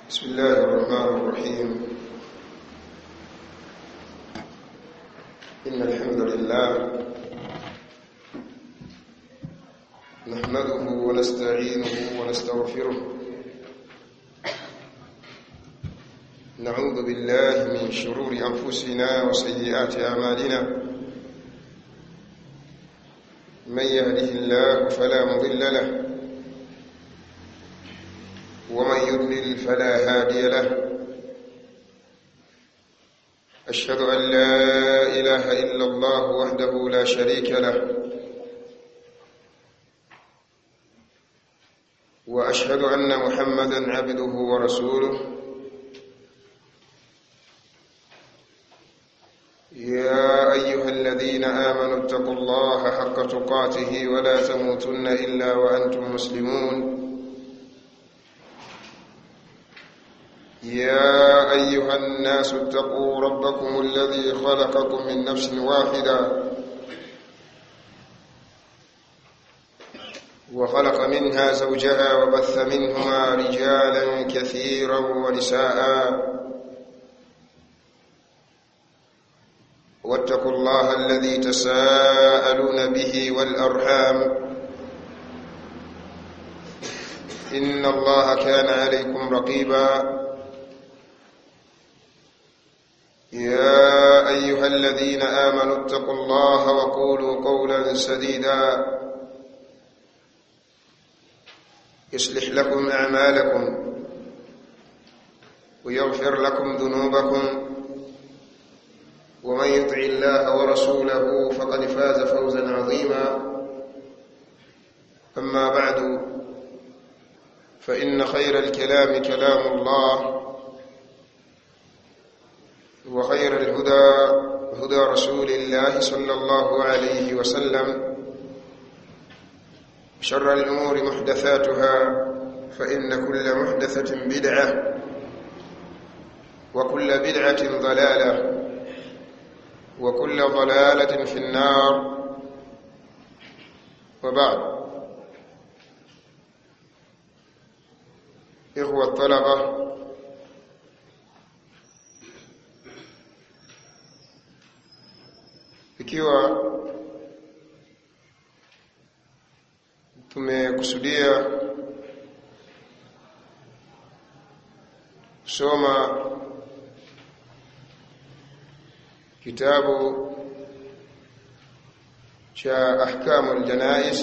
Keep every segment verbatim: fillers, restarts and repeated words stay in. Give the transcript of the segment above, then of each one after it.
بسم الله الرحمن الرحيم. إن الحمد لله نحمده ونستعينه ونستغفره، نعوذ بالله من شرور أنفسنا وسيئات أعمالنا، من يهده الله فلا مضل له ومن يضلل فلا هادي له. أشهد أن لا إله إلا الله وحده لا شريك له، وأشهد أن محمدا عبده ورسوله. يا أيها الذين آمنوا اتقوا الله حق تقاته ولا تموتن إلا وأنتم مسلمون. يا أيها الناس اتقوا ربكم الذي خلقكم من نفس واحدة وخلق منها زوجها وبث منهما رجالا كثيرا ونساء، واتقوا الله الذي تساءلون به والأرحام، إن الله كان عليكم رقيبا. يا أيها الذين آمنوا اتقوا الله وقولوا قولا سديدا يصلح لكم أعمالكم ويغفر لكم ذنوبكم، ومن يطع الله ورسوله فقد فاز فوزا عظيما. أما بعد، فإن خير الكلام كلام الله، وخير الهدى هدى رسول الله صلى الله عليه وسلم، شر الأمور محدثاتها، فإن كل محدثة بدعة، وكل بدعة ضلالة، وكل ضلالة في النار. وبعد، إخوة الطلبة، ikiwa tumekusudia kusoma kitabu cha ahkamul janaiz,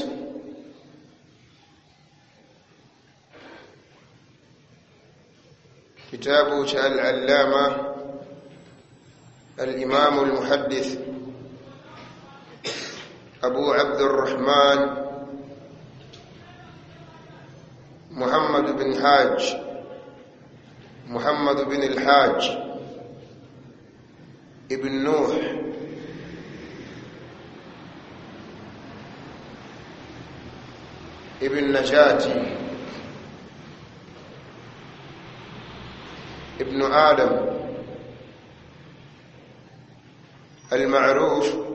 kitabu cha al-allama al-imam al-muhaddith أبو عبد الرحمن محمد بن حاج محمد بن الحاج ابن نوح ابن نجاتي ابن آدم المعروف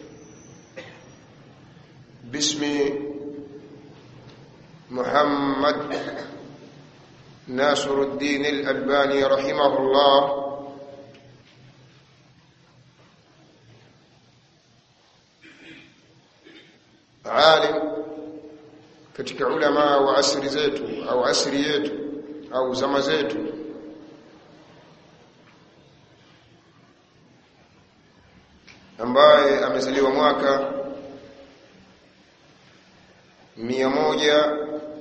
باسم محمد ناصر الدين الألباني رحمه الله. عالم katika ulama wa asri zetu au asri yetu au zama zetu, ambaye amezaliwa mwaka mia moja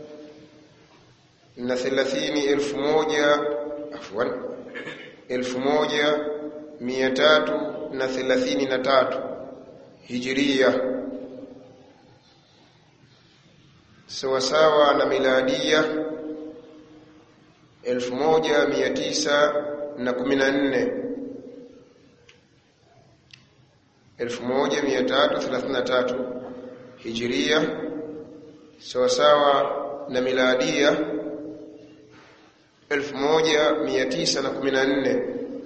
na thelathini elfu moja afwan elfu moja mia tatu na thelathini na tatu hijiria, sawa sawa na miladia elfu moja mia tisa na kumi na nne elfu moja mia tatu thelathini na tatu hijiria, sawa sawa na miladia elfu moja mia tisa na kumi na nne.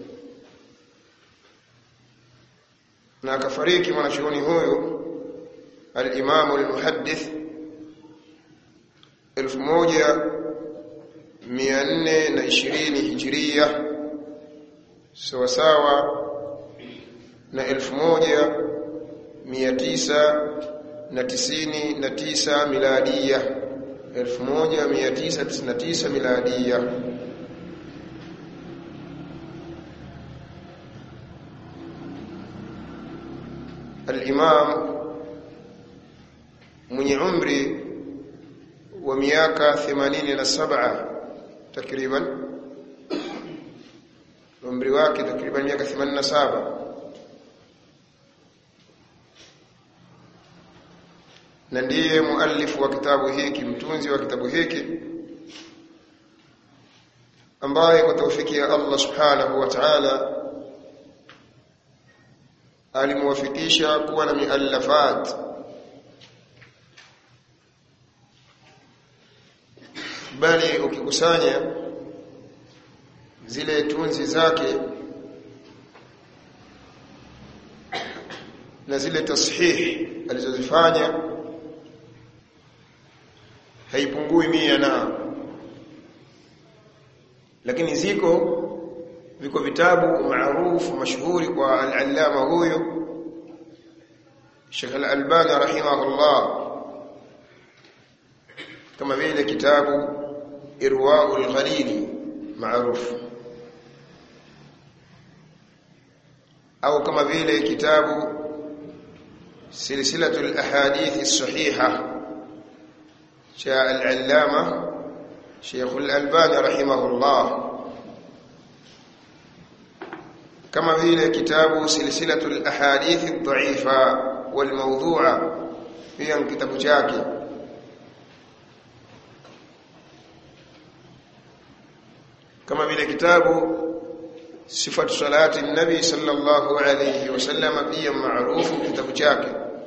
Na akafariki mwanachuoni huyu al-Imam al-Muhaddith elfu moja mia nne na ishirini hijiria sawa sawa na elfu moja mia tisa na tisini na tisa miladia, elfu moja mia tisa tisini na tisa miladia. Al-Imam mwenye umri wa miaka themanini na saba takriban, umri wake takriban miaka themanini na saba, na ndiye muallifu wa kitabu hiki, mtunzi wa kitabu hiki, ambaye kwa tawfiki ya Allah subhanahu wa ta'ala alimwafikisha kuwa na miallafat bali ukikusanya zile tunzi zake na zile tashihi alizozifanya haipungui mia na, lakini ziko viko vitabu maarufu mashuhuri kwa al-allama huyo Sheikh al-Albani rahimahullah, kama vile kitabu Irwaul Ghalili maarufu, au kama vile kitabu Silsilatul Ahadith as-Sahiha cha al-allama Sheikh al-Albani rahimahullah, kama vile kitabu Silsilatul Ahadith ad-Dha'ifa wal Mawdu'a, pia kitabu chake, kama vile kitabu Sifatu Salati an-Nabi sallallahu alayhi wasallam, pia maarufu kitabu chake,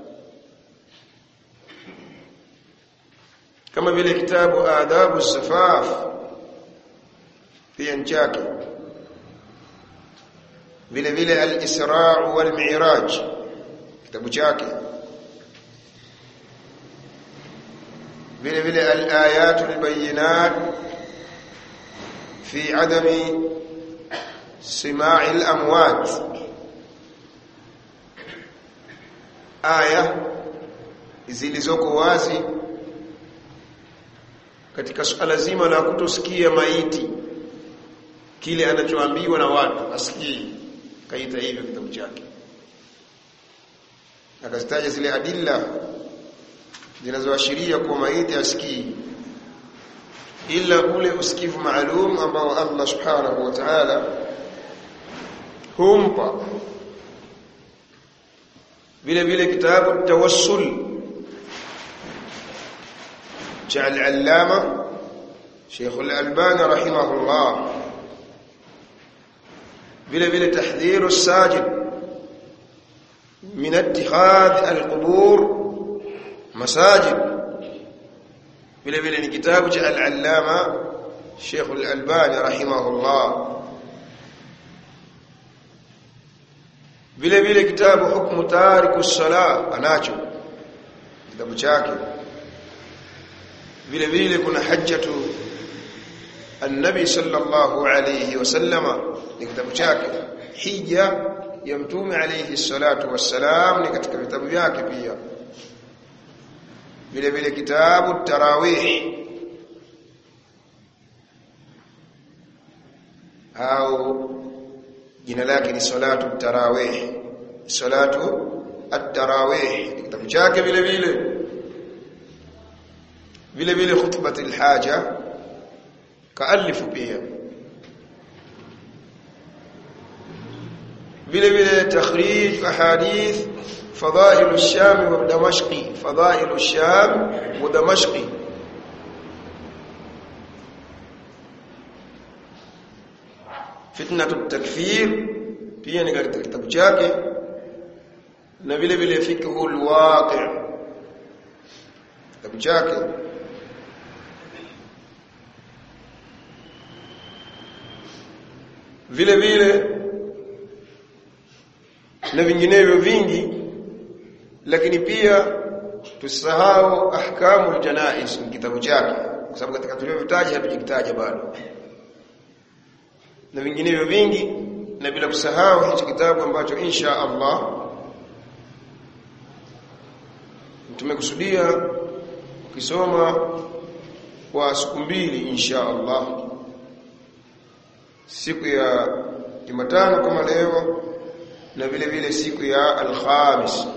kama vile kitabu Adabu as-Safaf pia chake, vile vile Al-Isra' wal Mi'raj kitabu chake, vile vile Al-Ayatul Bayyinat fi adami sima'i al-amwat, aya zilizoko wazi katika suala zima la kutosikia maiti kile anachoambiwa na watu asikii, kaita hivyo kitabu chake. Akazitaja zile adilla zinazoashiria kwa maiti asikii ila ule usikivu maalum ambao Allah subhanahu wa ta'ala humpa. Vile vile kitabu Tawassul cha al-allama Sheikh al-Albani rahimahullah, vile vile Tahdhiru as-Sajid min ittikhadh al-qubur masajid, vile vile ni kitabu cha al-allama Sheikh al-Albani rahimahullah, vile vile kitabu Hukmu Tariku as-Salah anacho kitabu chake, vile vile kuna Hajjatu an-Nabi sallallahu alayhi wasallama ni kitabu chake, hija ya Mtume alayhi salatu wassalam ni katika vitabu vyake pia, vile vile kitabu Tarawih au jina lake ni Salatu Tarawih, Salatu at-Tarawih kitabu chake, vile vile vile vile Khutbatul Haja kaalifu pia, vile vile takhrij ahadith Fadhail ash-Sham wa Damashqi, Fadhail ash-Sham wa Damashqi, Fitnatut Takfir pia ni katika kitabu chake, na vile vile Fiqhul Waqi' kitabu chake, vile vile na vinginevyo vingi. Lakini pia tusahau Ahkamul Janaiz kitabu chake kwa sababu katika tulivyotaja hatujikitaja bado na vinginevyo vingi, na bila kusahau hichi kitabu ambacho insha Allah tumekusudia ukisoma kwa siku mbili insha Allah, siku ya Jumatano kama leo na vile vile siku ya Alhamis.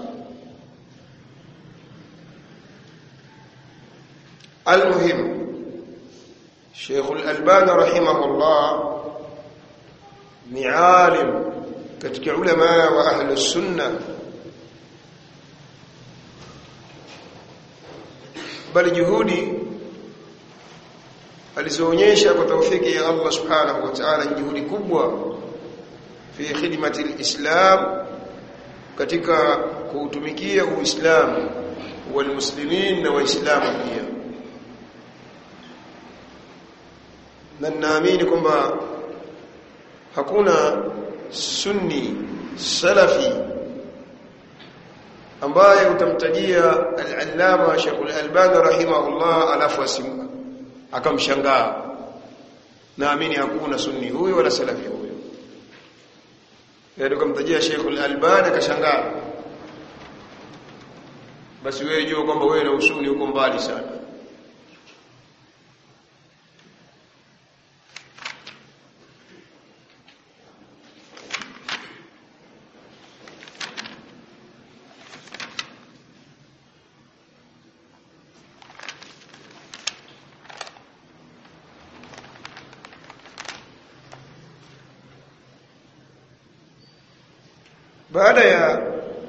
Almuhim, Sheikh Al-Albani rahimahullah ni alim katika ulama wa ahli sunna, bali juhudi alizoonyesha kwa taufiki ya Allah subhanahu wa ta'ala ni juhudi kubwa fi khidmati al-islam, katika kuutumikia uislamu wal muslimin na waislamu pia. Na naamini kwamba hakuna sunni salafi ambaye utamtajia al-allama Sheikh Al-Albani rahimahullah alafu asimu akamshangaa. Naamini hakuna sunni huyo wala salafi huyo. Yaani ukamtajia Sheikh Al-Albani akashangaa, basi wewe jua kwamba wewe na usuni uko mbali sana. Baada ya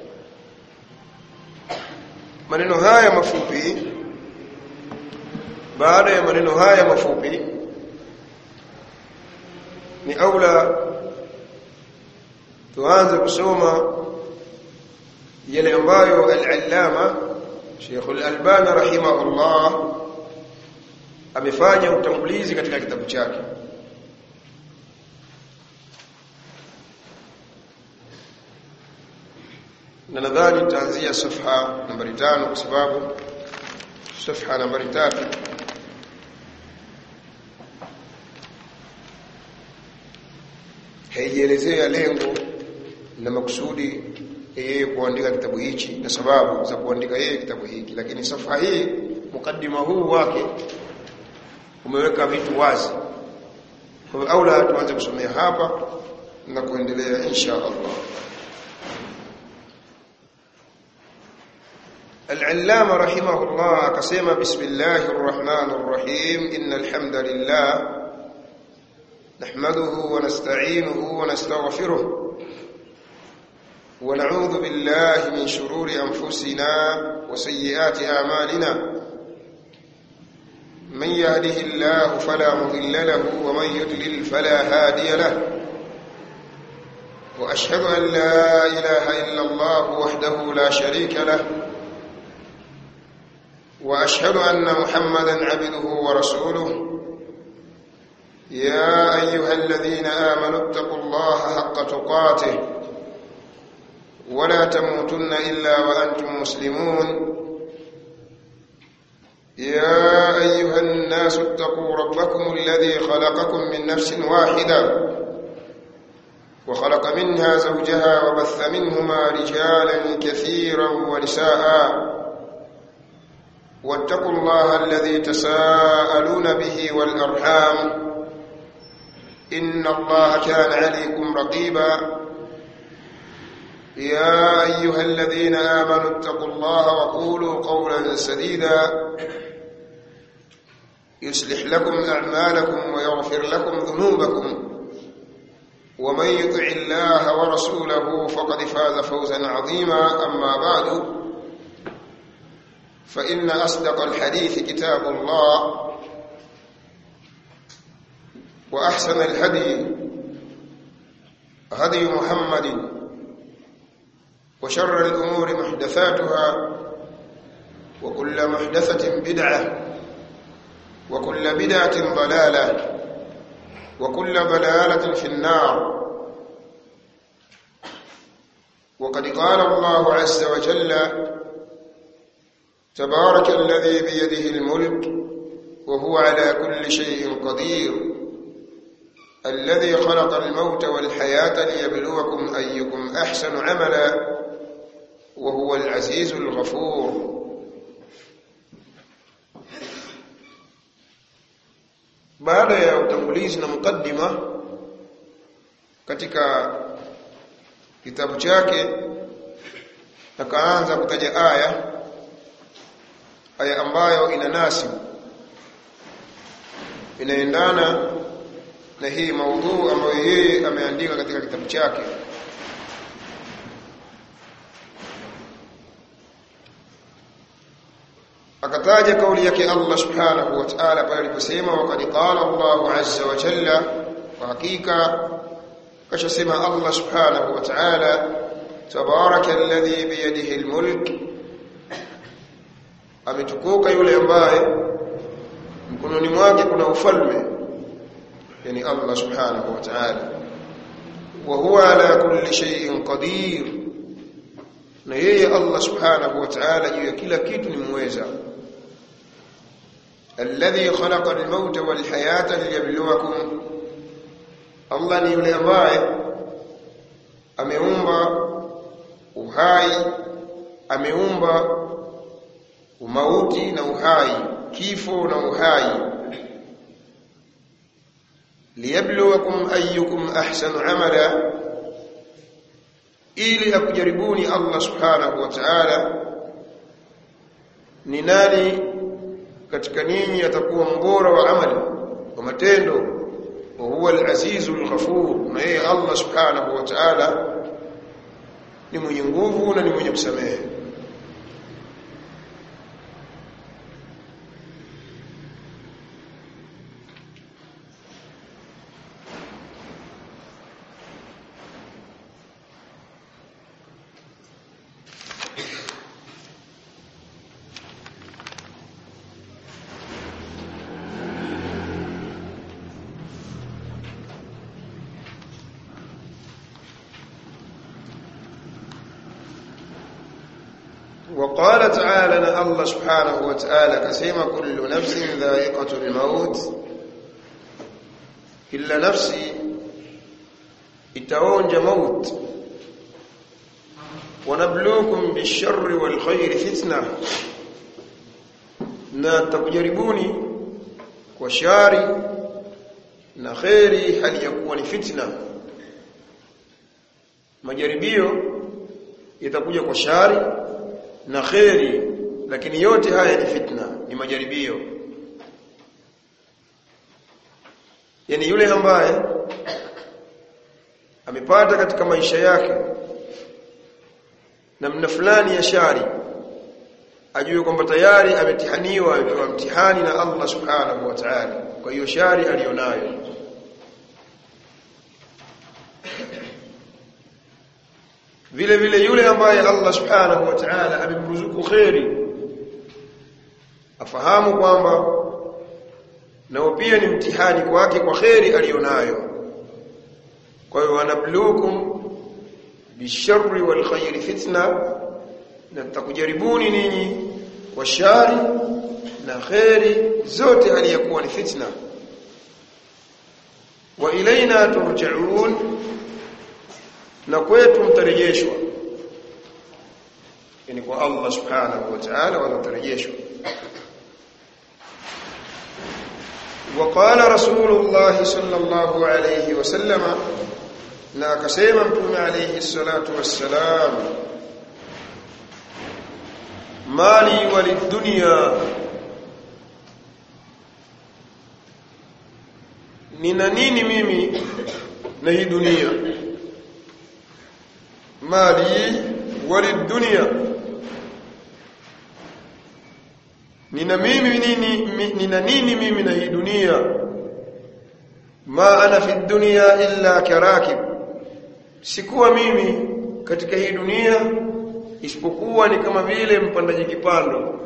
maneno haya mafupi, baada ya maneno haya mafupi ni aula tuanze kusoma yale ambayo al-allama Sheikh Al-Albani rahimahullah amefanya utangulizi katika kitabu chake. Na nadhani nitaanzia safha nambari tano kwa sababu safha nambari tatu haielezea lengo na makusudi yeye kuandika kitabu hichi na sababu za kuandika yeye kitabu hiki, lakini safha hii mukaddima huu wake umeweka vitu wazi. Kwa hiyo aula tuanze kusomea hapa na kuendelea insha Allah. العلامة رحمه الله قسم بسم الله الرحمن الرحيم إن الحمد لله نحمده ونستعينه ونستغفره ونعوذ بالله من شرور أنفسنا وسيئات أعمالنا من يهده الله فلا مضل له ومن يضلل فلا هادي له وأشهد أن لا إله إلا الله وحده لا شريك له وأشهد أن محمدًا عبده ورسوله يا أيها الذين آمنوا اتقوا الله حق تقاته ولا تموتن إلا وأنتم مسلمون يا أيها الناس اتقوا ربكم الذي خلقكم من نفس واحدة وخلق منها زوجها وبث منهما رجالا كثيرا ونساء واتقوا الله الذي تساءلون به والأرحام إن الله كان عليكم رقيبا يا أيها الذين آمنوا اتقوا الله وقولوا قولا سديدا يصلح لكم أعمالكم ويغفر لكم ذنوبكم ومن يطع الله ورسوله فقد فاز فوزا عظيما. أما بعد، فإن أصدق الحديث كتاب الله وأحسن الهدي هدي محمد وشر الأمور محدثاتها وكل محدثة بدعة وكل بدعة ضلالة وكل ضلالة في النار. وقد قال الله عز وجل تبارك الذي بيده الملك وهو على كل شيء قدير الذي خلق الموت والحياة ليبلوكم أيكم أحسن عملا وهو العزيز الغفور. baada ya utangulizi na mukaddima katika kitabu chake akaanza kutaja aya aya ambayo ina nasibu inaendana na hii maudhu ambayo yeye ameandika katika kitabu chake. akataja kauli yake Allah subhanahu wa ta'ala pale aliposema waqad qala Allahu azza wa jalla, wa hakika kashasema Allah subhanahu wa ta'ala tabaraka alladhi bi yadihi almulk, ametukuka yule ambaye mkononi mwake kuna ufalme, yani Allah subhanahu wa ta'ala, wa huwa ala kulli shay'in qadir, na yeye Allah subhanahu wa ta'ala juu ya kila kitu ni muweza. alladhi khalaqa al-mauta wal hayata liyabluwakum, Allah ni yule ambaye ameumba uhai, ameumba umauti na uhai, kifo na uhai. liyabluwakum ayyukum ahsanu amala, ili akujaribuni Allah subhanahu wa ta'ala ni nani katika ninyi atakuwa mbora wa amali wa matendo. wa huwa al-azizul ghafur, na yeye Allah subhanahu wa ta'ala ni mwenye nguvu na ni mwenye kusamehe. وقال تعالى ان الله سبحانه وتعالى كسيما كل نفس ذائقة الموت، كل نفس itaonja maut. ونبلوكم بالشر والخير فتنة، na takujaribuni kwa shari na khairi hali ya kuwa ni fitna. majaribio itakuja kwa shari na khairi, lakini yote haya ni fitna, ni majaribio. yani yule ambaye amepata katika maisha yake namna fulani ya shari, ajue kwamba tayari ametihaniwa, amepewa mtihani na Allah subhanahu wa ta'ala kwa hiyo shari alionayo. vile vile yule ambaye Allah subhanahu wa ta'ala amemruzuku khairi, afahamu kwamba nao pia ni mtihani kwake kwa khairi alionayo. kwa hiyo wanabluukum bisharri wal khairi fitna, na takujaribuni ninyi kwa shari na khairi, zote hali ya kuwa ni fitna. wa ilaina turja'un, na kwetu mtarejeshwa, yani kwa Allah subhanahu wa ta'ala watarejeshwa. وقال رسول الله صلى الله عليه وسلم، na akasema mtume alayhi salatu wassalam, mali walidunya, nina nini mimi na hii dunia. mali walidunya, nina mimi nini, nina nini mimi na hii dunia. ma ana fi dunya illa karakib, sikuwa mimi katika hii dunia isipokuwa ni kama vile mpandaji kipando.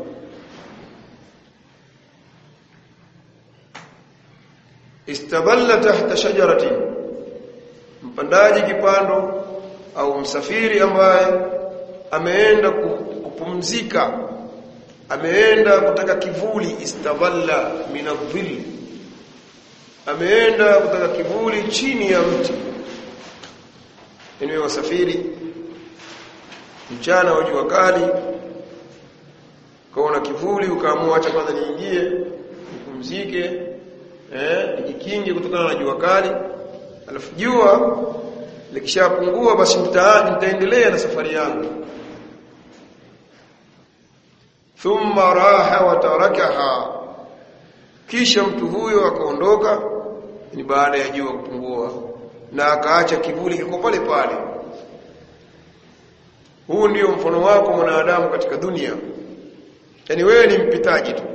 istaballa tahta shajaratin, mpandaji kipando au msafiri ambaye ameenda kupumzika ameenda kutaka kivuli, istadalla min adh-dhill, ameenda kutaka kivuli chini ya mti. Yaani wasafiri mchana wa jua kali, kaona kivuli ukaamua acha kwanza niingie nipumzike, eh nijikinge kutokana na jua kali, alafu jua likishapungua basi nitaendelea na safari yangu. Thumma raha wa tarakaha, kisha mtu huyo akaondoka ni baada ya jua kupungua na akaacha kivuli kiko pale pale. Huu ndio mfano wako mwanadamu katika dunia. Yaani wewe ni mpitaji tu.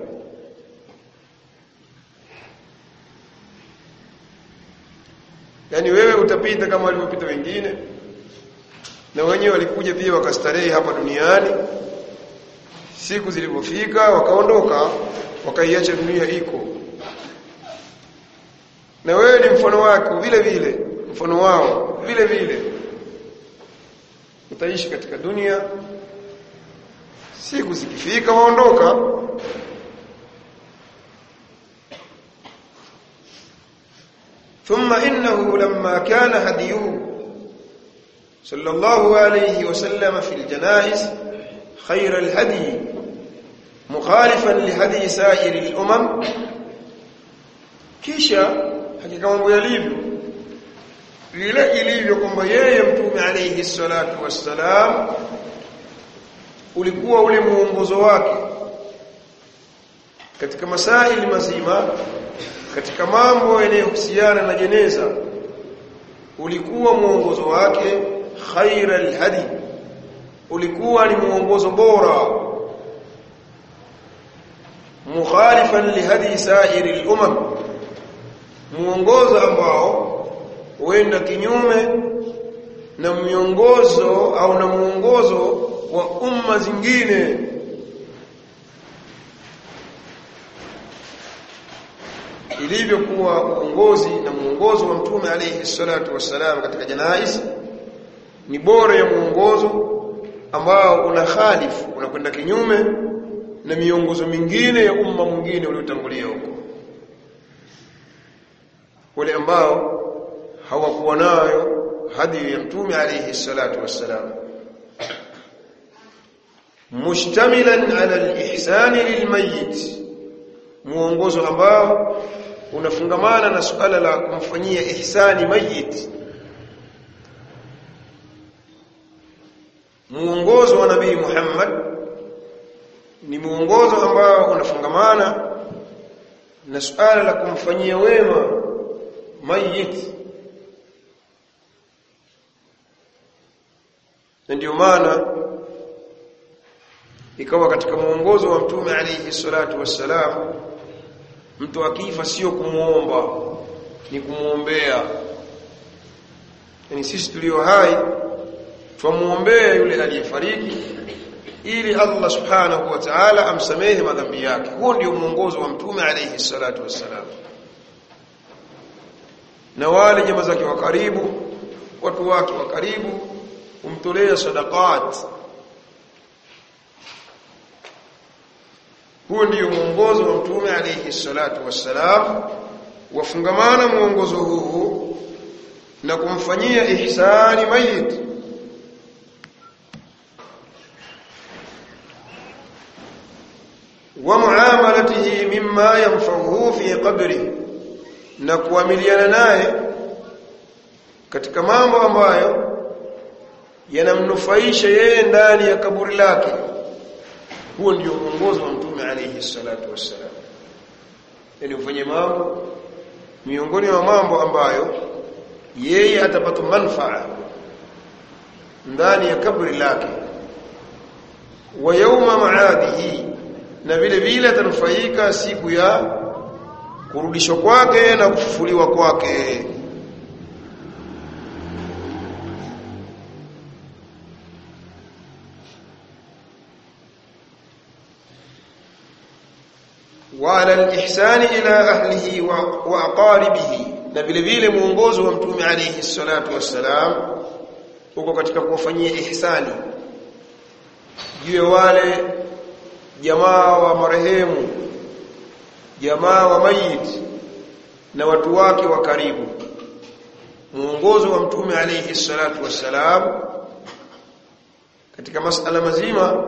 Yaani wewe utapita kama walivyopita wengine, na wenyewe walikuja pia wakastarehe hapa duniani. Siku zilipofika wakaondoka, wakaiacha dunia iko. Na wewe ni mfano wako vile vile, mfano wao vile vile. Utaishi katika dunia, siku zikifika waondoka. ثم إنه لما كان هديه صلى الله عليه وسلم في الجنائز خير الهدي مخالفا لهدي سائر الأمم. kisha hakika mambo yalivyo vile ilivyo kwamba yeye mtume alayhi salatu wassalam ulikuwa ule muongozo wake katika masaili mazima, katika mambo yanayohusiana na jeneza, ulikuwa muongozo wake khairal hadi, ulikuwa ni muongozo bora, mukhalifan lihadi sairi al-umam, muongozo ambao huenda kinyume na miongozo au na muongozo wa umma zingine. Ilivyokuwa uongozi na muongozo wa mtume alayhi salatu wassalam katika janaiz ni bora ya muongozo ambao una khalifu, unakwenda kinyume na miongozo mingine ya umma mwingine uliotangulia huko, wale ambao hawakuwa nayo hadi ya mtume alayhi salatu wassalam. Mushtamilan ala al-ihsan lilmayyit, muongozo ambao unafungamana na suala la kumfanyia ihsani mayit. Muongozo wa Nabii Muhammad ni muongozo ambao unafungamana na suala la kumfanyia wema mayit. Ndio maana ikawa katika muongozo wa mtume alayhi salatu wassalam, mtu akifa sio kumuomba, ni kumuombea. Yani sisi tulio hai tumuombea yule aliyefariki ili Allah subhanahu wa ta'ala amsamehe madhambi yake. Huo ndio muongozo wa mtume alayhi salatu wassalam. Na wale jamaa zake wa karibu, watu wake wa karibu, umtolea sadaqat. Huo ndio muongozo wa mtume alayhi salatu wassalam. Wafungamana muongozo huu na kumfanyia ihsani mayit. Wa muamalatihi mimma yanfa'uhu fi qabri, na kuamiliana naye katika mambo ambayo yanamnufaisha yeye ndani ya kaburi lake. Huo ndio muongozo wa mtume alayhi salatu wassalam. Yani ufanye mambo miongoni mwa mambo ambayo yeye atapata manufaa ndani ya kaburi lake, wa yawma ma'adihi, na vile vile atanufaika siku ya kurudishwa kwake na kufufuliwa kwake. وعلى الإحسان إلى أهله وأقاربه, na vile vile muongozo wa mtume alayhi salatu wassalam uko katika kuwafanyia ihsani juu wale jamaa wa marehemu, jamaa wa mayit na watu wake wa karibu. Muongozo wa Mtume alayhi salatu wassalam katika masala mazima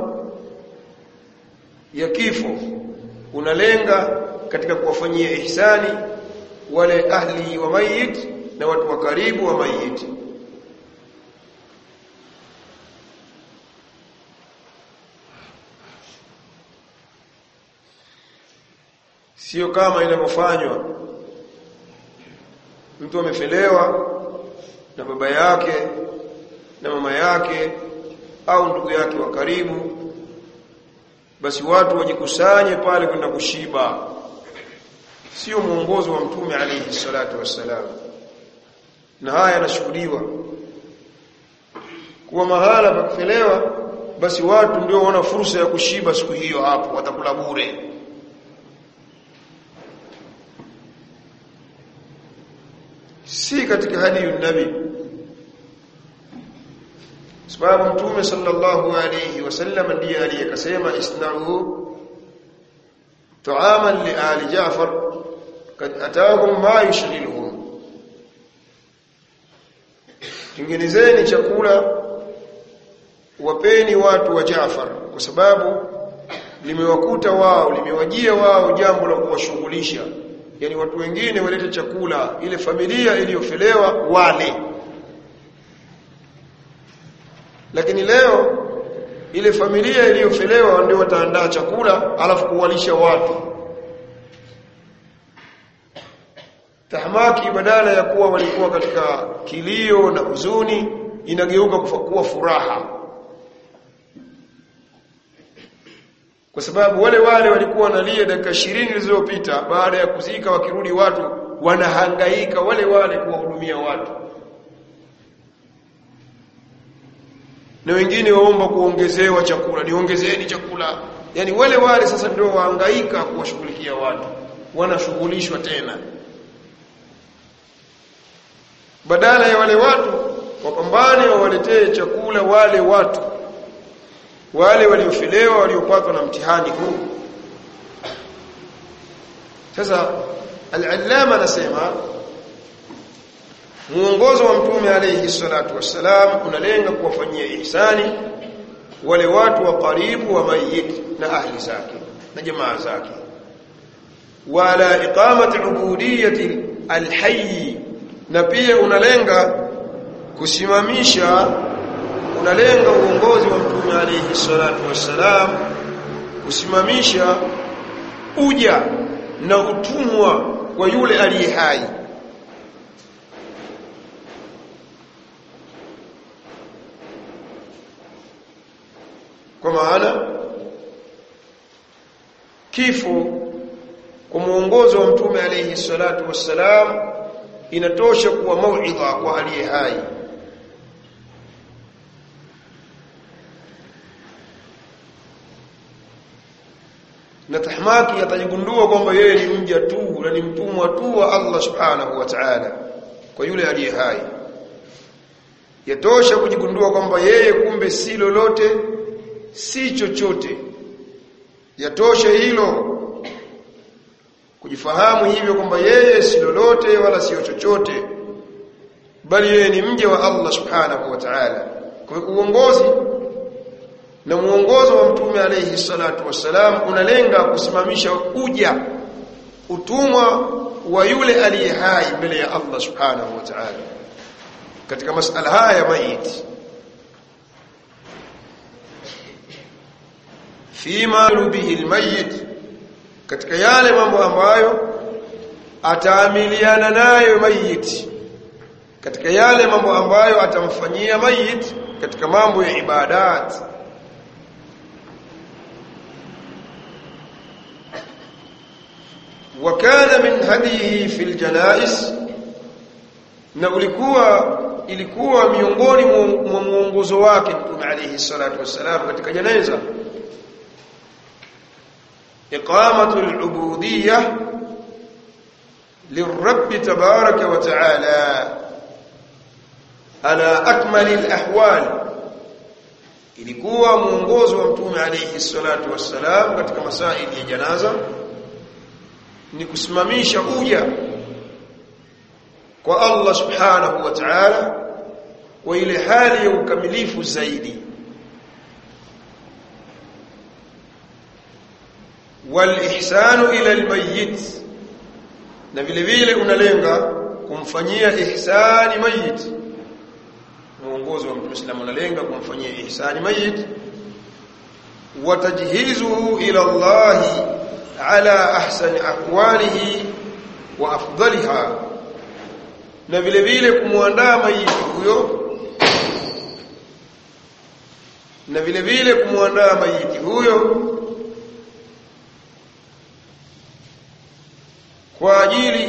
ya kifo unalenga katika kuwafanyia ihsani wale ahli wa mayit na watu wa karibu wa mayit. Sio kama inavyofanywa mtu amefelewa na baba yake na mama yake au ndugu yake wa karibu, basi watu wajikusanye pale kwenda kushiba. Sio muongozo wa Mtume alayhi salatu wassalam. Na haya yanashuhudiwa kuwa mahala pa kufelewa, basi watu ndio wana fursa ya kushiba siku hiyo, hapo watakula bure. Si katika hadiyu nabi, sababu Mtume sallallahu alayhi wasallam ndiye aliyekasema isna'u ta'aman li ali Ja'far kad atahum ma yushghiluhum, tengenezeni chakula wapeni watu wa Ja'far, kwa sababu limewakuta wao, limewajia wao jambo la kuwashughulisha. Yani watu wengine walete chakula, ile familia iliyofelewa wale. Lakini leo ile familia iliyofelewa ndio wataandaa chakula alafu kuwalisha watu. Tahmaki badala ya kuwa walikuwa katika kilio na huzuni, inageuka kuwa furaha. Kwa sababu wale wale walikuwa wanalia dakika ishirini zilizopita, baada ya kuzika wakirudi watu wanahangaika wale wale kuwahudumia watu. Na wengine waomba kuongezewa chakula, niongezeni chakula. Yani wale wale sasa ndio wahangaika kuwashughulikia watu, wanashughulishwa tena. Badala ya wale watu wapambane wawaletee chakula wale watu wale waliofelewa, waliopatwa na mtihani huu. Sasa al-Allama anasema muongozo wa Mtume alayhi salatu wassalam unalenga kuwafanyia ihsani wale watu wa karibu wa mayit na ahli zake na jamaa zake, wala iqamati ubudiyyati al-hayy, na pia unalenga kusimamisha unalenga uongozi wa Mtume alayhi salatu wassalam kusimamisha uja na utumwa wa yule aliye hai. Kwa maana kifo kwa muongozo wa Mtume alayhi salatu wassalam inatosha kuwa mauidha kwa aliye hai. Na tahmaki atajigundua kwamba yeye ni mja tu na ni mtumwa tu wa Allah subhanahu wa ta'ala kwa yule aliye hai. Yatosha kujigundua kwamba yeye kumbe si lolote, si chochote. Yatosha hilo kujifahamu hivyo kwamba yeye si lolote wala sio chochote, bali yeye ni mja wa Allah subhanahu wa ta'ala. Kwa uongozi na muongozo wa Mtume alayhi salatu wassalam unalenga kusimamisha uja, utumwa wa yule aliye hai mbele ya Allah subhanahu wa ta'ala katika masala haya ya maiti. Fima bihi almayit, katika yale mambo ambayo ataamiliana nayo mayit, katika yale mambo ambayo atamfanyia mayit katika mambo ya ibadat. وكان من هديه في الجنائز, na ulikuwa ilikuwa miongoni mwa muongozo wake Mtume alayhi salatu wassalam katika janaiza, iqamatu al-ubudiyyah lirrabb tabaraka wa ta'ala ala akmal al-ahwal, ilikuwa muongozo wa Mtume alayhi salatu wassalam katika masaili ya janaza ni kusimamisha uja kwa Allah subhanahu wa ta'ala kwa ile hali ya ukamilifu zaidi, wal ihsanu ila almayyit, na vile vile unalenga kumfanyia ihsani mayit. Muongozo wa Muislamu unalenga kumfanyia ihsani mayit, wa tajhizuhu ila Allah ala ahsani aqwalihi wa afdaliha, na vile vile kumuandaa mayiti huyo na vile vile kumuandaa mayiti huyo kwa ajili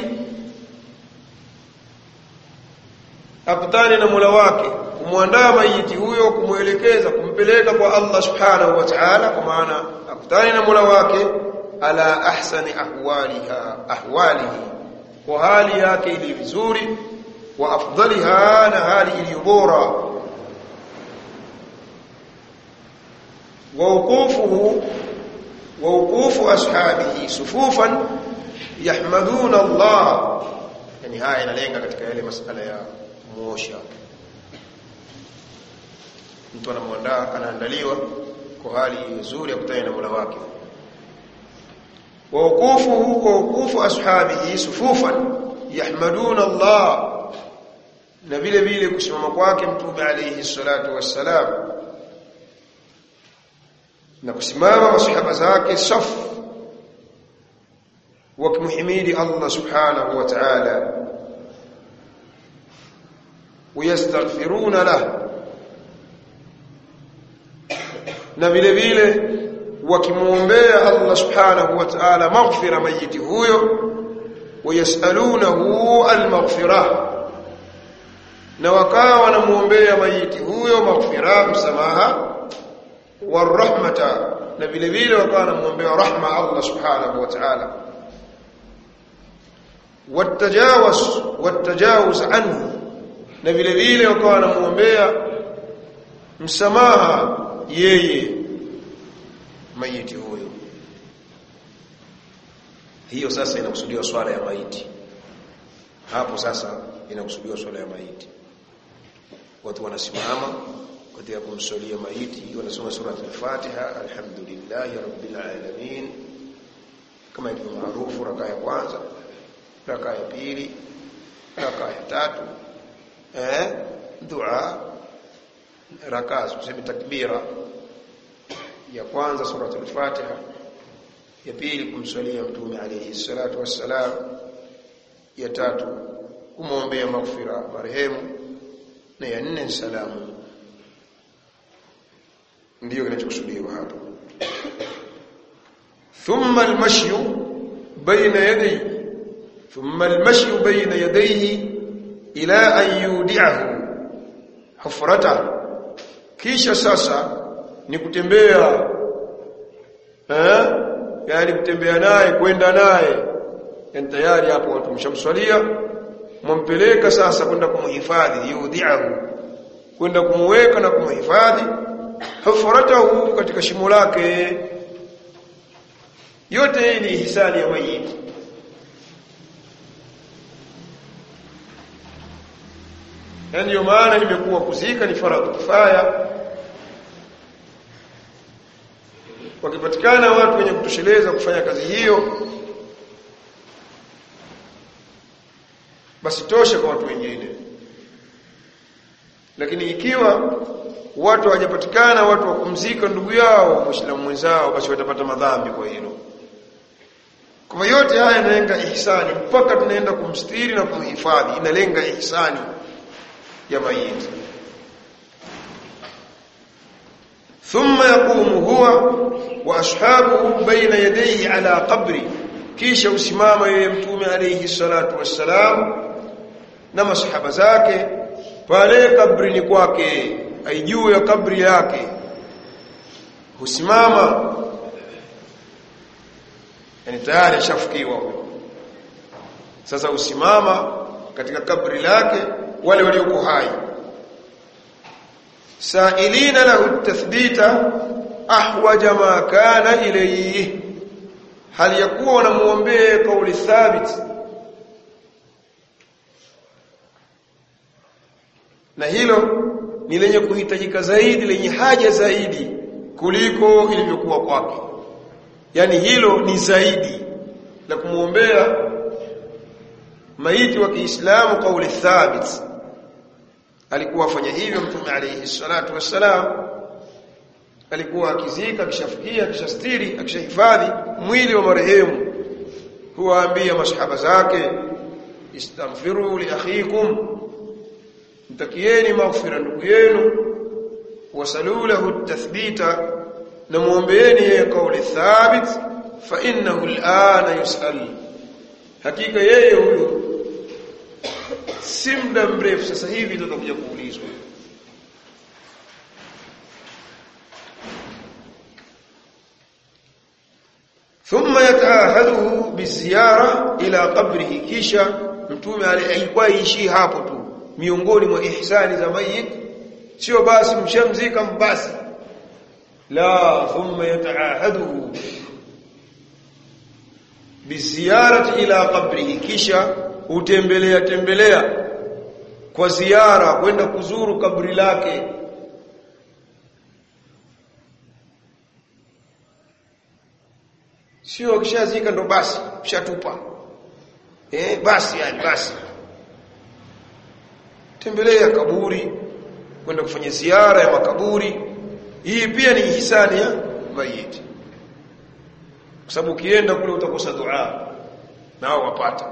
akutane na Mola wake, kumuandaa mayiti huyo, kumuelekeza, kumpeleka kwa Allah subhanahu wa ta'ala, kwa maana akutane na Mola wake ala ahsani ahwaliha ahwalihi, kwa hali yake ili vizuri, wa afdaliha, na hali iliyo bora. Wa wuqufuhu wa wuqufu ashabihi sufufan yahmaduna Allah, yani haya inalenga katika yale masala ya muosha. Mtu anamwandaa, anaandaliwa kwa hali nzuri ya kutana na Mola wake. Wa wuqufuhu wa wuqufu ashabihi sufufan yahmaduna Allah, na vile vile kusimama kwake Mtume alayhi salatu wassalam na kusimama masahaba zake safu wakimhimidi Allah subhanahu wa ta'ala, wayastaghfiruna lahu, na vile vile wakimuombea Allah subhanahu wa ta'ala maghfira mayiti huyo, wayasalunahu almaghfirah, na wakawa wanamuombea mayiti huyo maghfira, msamaha, warahmata, na vile vile wakawa wanamuombea rahma Allah subhanahu wa ta'ala, watajawaz watajawuz anhu, na vile vile wakawa wanamuombea msamaha yeye mayiti huyo. Hiyo sasa inakusudiwa swala ya maiti. Hapo sasa inakusudiwa swala ya maiti. Watu wanasimama katika kumsalia maiti, wanasoma sura al-Fatiha, alhamdulillahi rabbil alamin, kama ilivyo maarufu, raka ya kwanza, raka ya pili, raka ya tatu, eh dua, raka tuseme takbira ya kwanza sura al-Fatiha, ya pili kumsalia Mtume alayhi salatu wassalam, ya tatu kumwombea maghfira marehemu, na ya nne salamu. Ndiyo kinachokusudiwa hapo. Thumma al-mashyu baina yadayhi thumma al-mashyu baina yadayhi ila an yudi'ahu hufrata, kisha sasa ni kutembea, eh yani kutembea naye, kwenda naye, yani tayari hapo watu mshamswalia, mumpeleka sasa kwenda kumhifadhi, yudi'ahu, kwenda kumweka na kumhifadhi, hufratahu, katika shimo lake. Yote hii ni ihsani ya mayiti. Yani ndio maana imekuwa kuzika ni faradhi kifaya. Wakipatikana watu wenye kutosheleza kufanya kazi hiyo, basi tosha kwa watu wengine. Lakini ikiwa watu hawajapatikana, watu wa kumzika ndugu yao Muislamu mwenzao, basi watapata madhambi kwa hilo. Kwa yote haya yanalenga ihsani, mpaka tunaenda kumstiri na kumhifadhi, inalenga ihsani ya mayiti. Thumma yaqumu huwa wa ashabuhu baina yadayhi ala qabri, kisha usimama yeye Mtume alayhi salatu wassalam na masahaba zake pale kabrini kwake, aijuu ya kabri yake, husimama, yani tayari shafikiwa. Sasa usimama katika kabri lake wale walioko hai. sa'ilina lahu at-tathbita ahwaja ma kana ilayhi, hali yakuwa wanamuombea kauli thabit, na hilo ni lenye kuhitajika zaidi, lenye haja zaidi kuliko ilivyokuwa kwake. Yani hilo ni zaidi la kumuombea maiti wa Kiislamu kauli thabit. Alikuwa afanya hivyo Mtume alayhi salatu wassalam, alikuwa akizika, akishafikia, akishastiri, akishahifadhi mwili wa marehemu, huwaambia masahaba zake, istaghfiru li akhikum, mtakieni maghfira ndugu yenu, wasalu lahu at-tathbita, na muombeeni yeye kauli thabit, fa innahu al-ana yus'al, hakika yeye huyo si muda mrefu sasa hivi tutakuja kuulizwa. Thumma yataahaduhu biziyara ila qabrihi, kisha Mtume alikuwa ishi hapo tu. Miongoni mwa ihsani za mayit sio basi mshamzika mbasi, la, thumma yataahaduhu biziyarati ila qabrihi, kisha utembelea tembelea kwa ziara kwenda kuzuru kabri lake. Sio kishazika ndo basi kishatupa, eh basi yani basi. Tembelea kaburi, kwenda kufanya ziara ya makaburi, hii pia ni ihsani ya mayiti, kwa sababu ukienda kule utakosa dua nao wapata.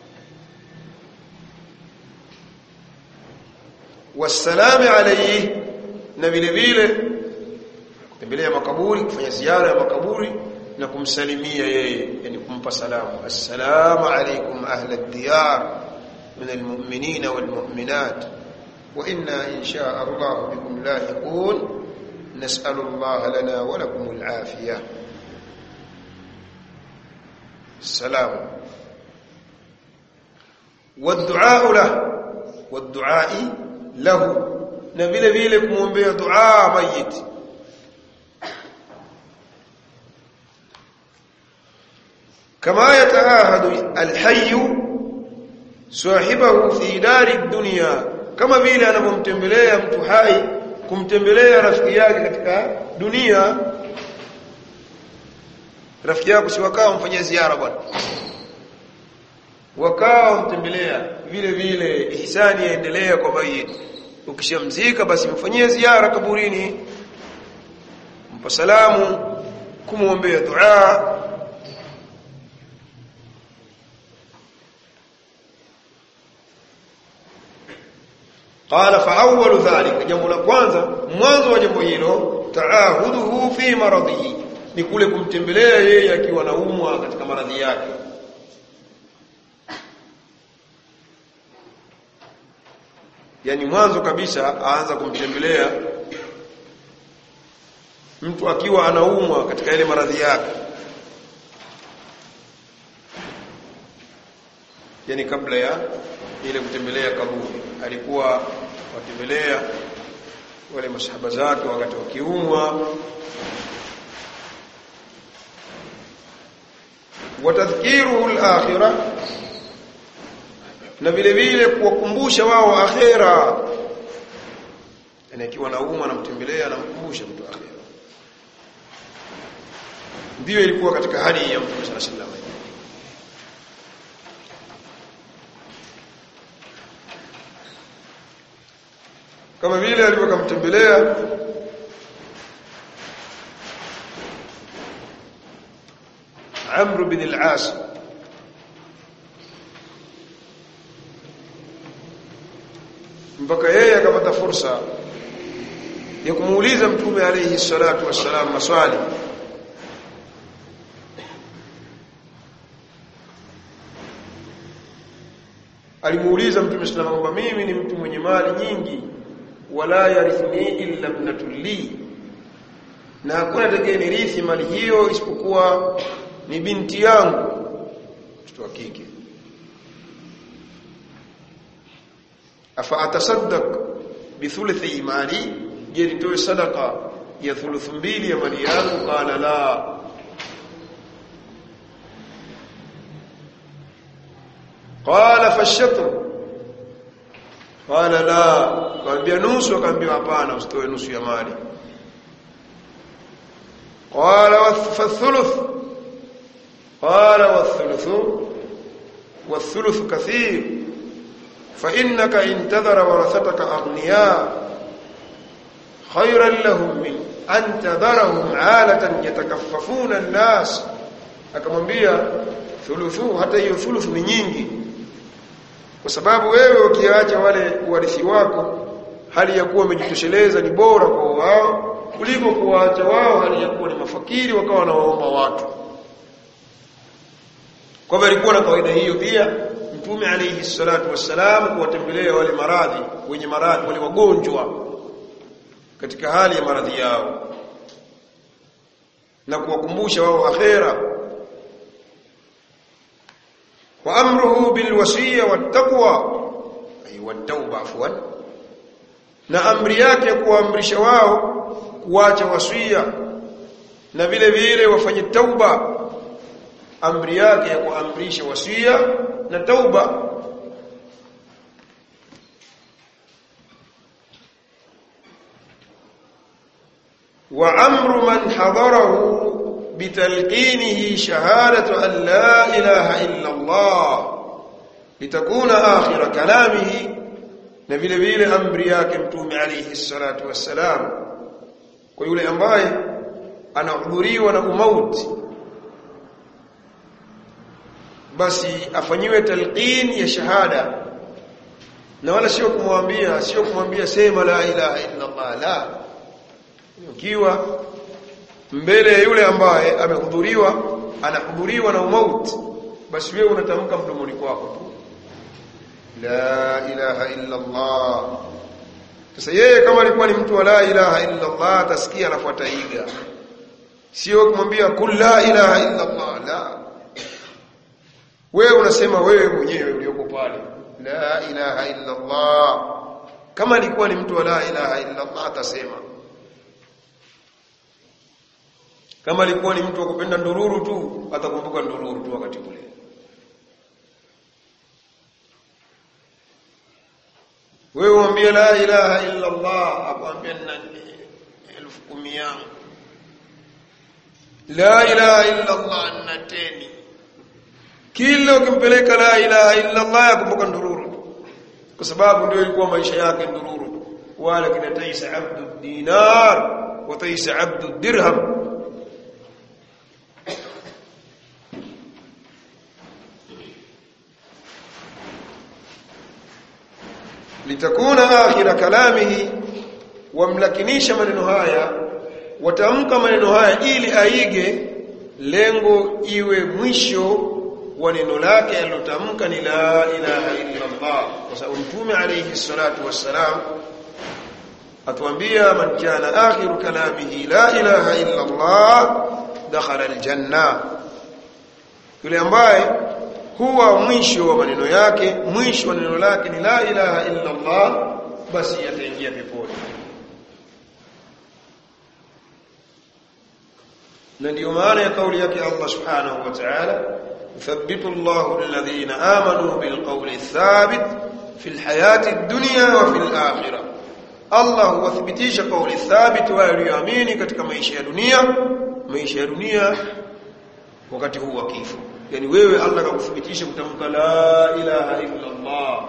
Wassalamu alayhi, na vile vile kutembelea makaburi, kufanya ziara ya makaburi na kumsalimia yeye, yani kumpa salamu, assalamu alaykum ahla ad-diyar min al-mu'minin wal-mu'minat wa inna insha Allah bikum lahiqun nas'alu Allah lana wa lakum al-afiyah. السلام والدعاء له والدعاء له, na vile vile kumwombea dua mayit. Kama yataahadu alhayy sahibahu fi dari dunya, kama vile anapomtembelea mtu hai kumtembelea rafiki yake katika dunia. Rafiki yako si wakao mfanyia ziara bwana, wakao mtembelea, vile vile ihsani yaendelea kwa mayit. Ukishamzika basi mfanyie ziara kaburini, mpa salamu, kumuombea dua. Qala fa awwalu dhalika, jambo la kwanza, mwanzo wa jambo hilo, taahuduhu fi maradhihi, ni kule kumtembelea yeye akiwa naumwa katika maradhi yake. Yani mwanzo kabisa aanza kumtembelea mtu akiwa anaumwa katika ile maradhi yake, yani kabla ya ile kutembelea kaburi. Alikuwa watembelea wale masahaba zake wakati wakiumwa, watadhkiru al-akhirah, na vile vile kuwakumbusha wao akhera. Yani akiwa naumwa anamtembelea, anamkumbusha mtu akhera. Ndio ilikuwa katika hali ya Mtume sallallahu alaihi wasallam. Kama vile alivyokamtembelea Amr bin al-As, mpaka yeye akapata fursa ya kumuuliza Mtume alayhi salatu wassalam maswali. Alimuuliza Mtume sallallahu alayhi wasallam, mimi ni mtu mwenye mali nyingi, wala yarithni illa ibnatul li, na hakuna atakayenirithi mali hiyo isipokuwa ni binti yangu, mtoto wa kike. Afa atasaddaq bi thuluthi mali, je nitoe sadaka ya thuluthi mbili ya mali yangu? Qala la. Qala fashatr? Qala la. Kaambia nusu, akaambia hapana, usitoe nusu ya mali. Qala wathuluth? Qala wathuluthu والثلث كثير فإنك إن تذر ورثتك أغنياء خيرا لهم من أن تذرهم عالة يتكففون الناس. akamwambia thuluthu, hata hiyo thuluth ni nyingi, kwa sababu wewe ukiacha wale warithi wako hali ya kuwa umejitosheleza ni bora kwa wao kuliko kuacha wao hali ya kuwa ni mafakiri wakawa wanawaomba watu. Kwa hivyo ilikuwa na kawaida hiyo pia Mtume alayhi salatu wassalam kuwatembelea wale maradhi, wenye maradhi, wale wagonjwa katika hali ya maradhi yao na kuwakumbusha wao akhera. Wa amruhu bil wasiya wat taqwa, ay wat tauba afwan, na amri yake kuamrisha wao kuacha wasia na vile vile wafanye tauba. Amri yake ya kuamrisha wasia na tauba. Wa amru man hadarahu bitalqinihi shahadatu an la ilaha illa Allah litakuna akhir kalamihi, na vile vile amri yake Mtume alayhi salatu wassalam kwa yule ambaye anahudhuriwa na umauti, basi afanyiwe talqin ya shahada, na wala sio kumwambia sio kumwambia sema la ilaha illa Allah. La, ukiwa mbele ya yule ambaye amehudhuriwa anahudhuriwa na umauti, basi wewe unatamka mdomoni kwako tu la ilaha illa Allah. Sasa yeye kama alikuwa ni mtu wa la ilaha illa Allah atasikia anafuata iga, sio kumwambia kul la ilaha illa Allah. La, wewe unasema wewe mwenyewe ulioko pale la ilaha illa Allah. Kama alikuwa ni mtu wa la ilaha illa Allah atasema. Kama alikuwa ni mtu wa kupenda ndururu tu atakumbuka ndururu tu wakati ule. Wewe mwambie la ilaha illa Allah, akwambia nani elfu kumi yangu. La ilaha illa Allah nateni. Kila ukimpeleka la ilaha illa Allah yakumbuka ndururu, kwa sababu ndio ilikuwa maisha yake ndururu. Wala kina taisa abdu dinar wa taisa abdu dirham. Litakuna akhira kalamihi, wamlakinisha maneno haya, watamka maneno haya ili aige, lengo iwe mwisho wa neno lake alilotamka ni la ilaha illa Allah. Kwa sababu Mtume alayhi salatu wassalam atuambia man kana akhiru kalamihi la ilaha illa Allah dakhala aljanna, yule ambaye huwa mwisho wa maneno yake, mwisho wa neno lake ni la ilaha illa Allah, basi ataingia peponi. Na ndio maana ya kauli yake Allah subhanahu wa ta'ala, yuthabbitu Allahu alladhina amanu bilqawli thabit fil hayati ad-dunya wa fil akhirah. Allah huwathibitisha kauli thabit wa walioamini katika maisha ya dunia, maisha ya dunia wakati huu wa kifo. Yani wewe Allah akakuthibitisha kutamka la ilaha illa Allah.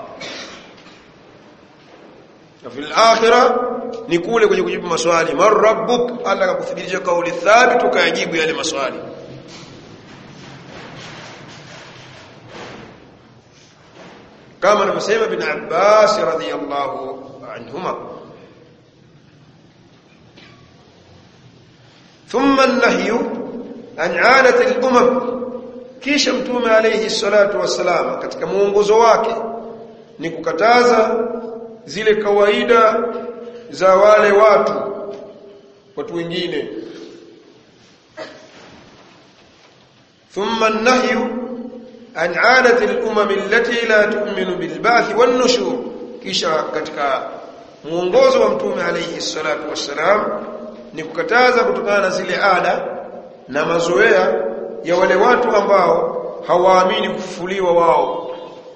Na fil akhirah ni kule kwenye kujibu maswali, man rabbuk, Allah akakuthibitisha kauli thabit ukajibu yale maswali. Kama anavyosema Ibn Abbas radhiyallahu anhuma, thumma an-nahyu an 'adati al-umam. Kisha Mtume alayhi salatu wassalam katika muongozo wake ni kukataza zile kawaida za wale watu watu wengine. Thumma an-nahyu an 'adati al-umam allati la tu'minu bil-ba'th wan-nushur. Kisha katika muongozo wa mtume alayhi salatu wassalam ni kukataza kutokana na zile ada na mazoea ya wale watu ambao hawaamini kufufuliwa wao.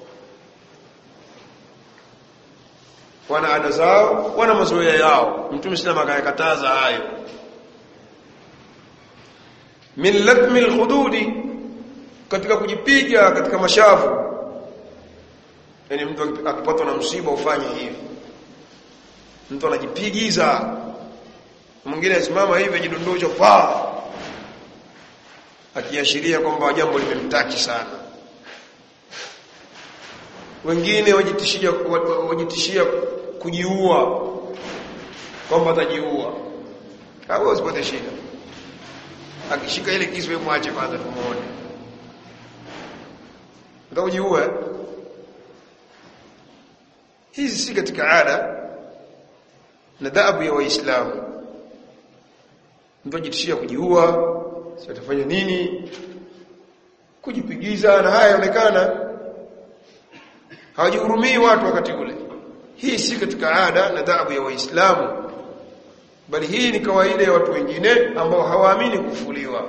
Wana ada zao, wana mazoea yao. Mtume sallallahu alayhi wasallam akakataza hayo. Min latmi alkhududi, katika kujipiga katika mashavu. Yani mtu akipatwa na msiba ufanye hivi. Mtu anajipigiza. Mwingine asimama hivi ajidondosha pa, akiashiria kwamba jambo limemtaki sana. Wengine wajitishia wajitishia kujiua kwamba atajiua. Hapo usipate shida. Akishika ile kisu wewe mwache kwanza tumuone. Ndio kujiua. Hizi si katika ada na daabu ya Waislamu. Mtu ajitishia kujiua, si atafanya nini? Kujipigiza, na haya yanaonekana hawajihurumii watu wakati ule. Hii si katika ada na daabu ya Waislamu, bali hii ni kawaida ya watu wengine ambao hawaamini kufufuliwa.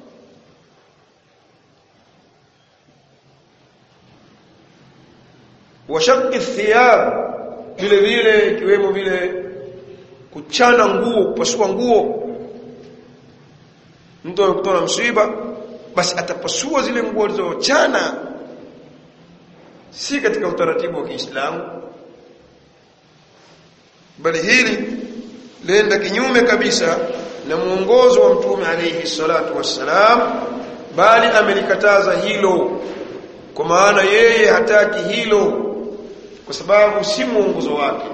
Washaqqi thiyab, vile vile ikiwemo vile kuchana nguo, kupasua nguo. Mtu anakutana msiba, basi atapasua zile nguo alizochana. Si katika utaratibu wa Kiislamu, bali hili lenda kinyume kabisa na muongozo wa mtume alayhi salatu wassalam, bali amelikataza hilo, kwa maana yeye hataki hilo kwa sababu si muongozo wake.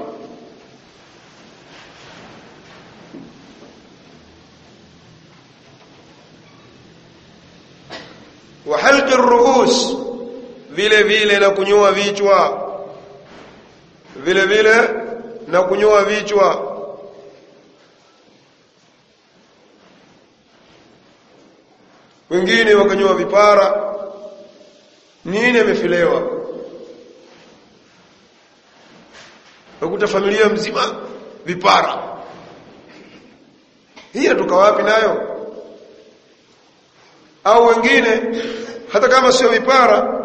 Wa halqi ar-ru'us, vile vile na kunyoa vichwa, vile vile na kunyoa vichwa. Wengine wakanyoa vipara. Nini amefilewa? Ukuta familia mzima vipara. Hii inatoka wapi nayo? Au wengine hata kama sio vipara,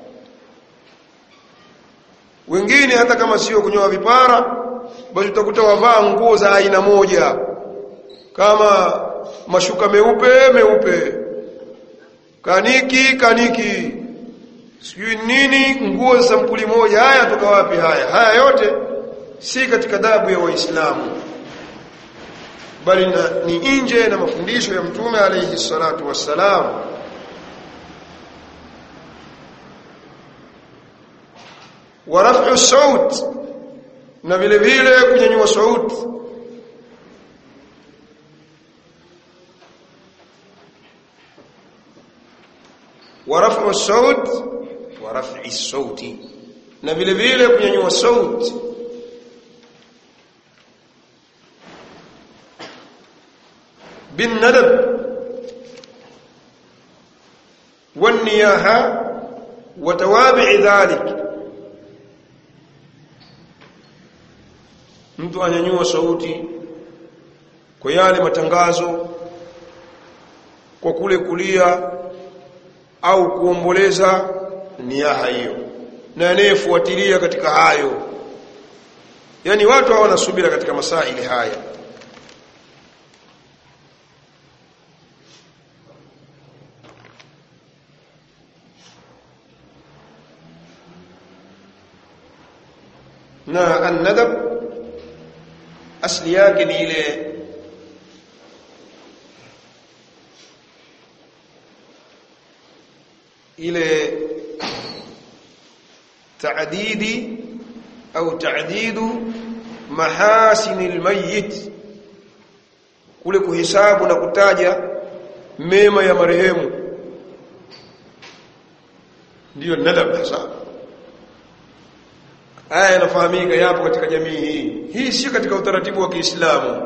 wengine hata kama sio kunyoa vipara, basi utakuta wavaa nguo za aina moja, kama mashuka meupe meupe, kaniki kaniki, sijui nini, nguo za sampuli moja. Haya toka wapi haya? Haya yote si katika adabu ya Waislamu, bali na, ni nje na mafundisho ya mtume alayhi salatu wassalam. Wa raf'u saut, na vile vile kunyanyua sauti. Wa raf'u saut wa raf'i sauti, na vile vile kunyanyua sauti. Bin nadab wan niyaha wa tawabi' dhalik, mtu anyanyua sauti kwa yale matangazo, kwa kule kulia au kuomboleza, niyaha hiyo, na anayefuatilia katika hayo. Yani watu hawana subira katika masaili haya. Na an-nadab asli yake ni ile ile ta'didi au ta'didu mahasinil mayyit, kule kuhesabu na kutaja mema ya marehemu, ndio nadab hasa. Haya yanafahamika, yapo katika jamii hii. Hii si katika utaratibu wa Kiislamu.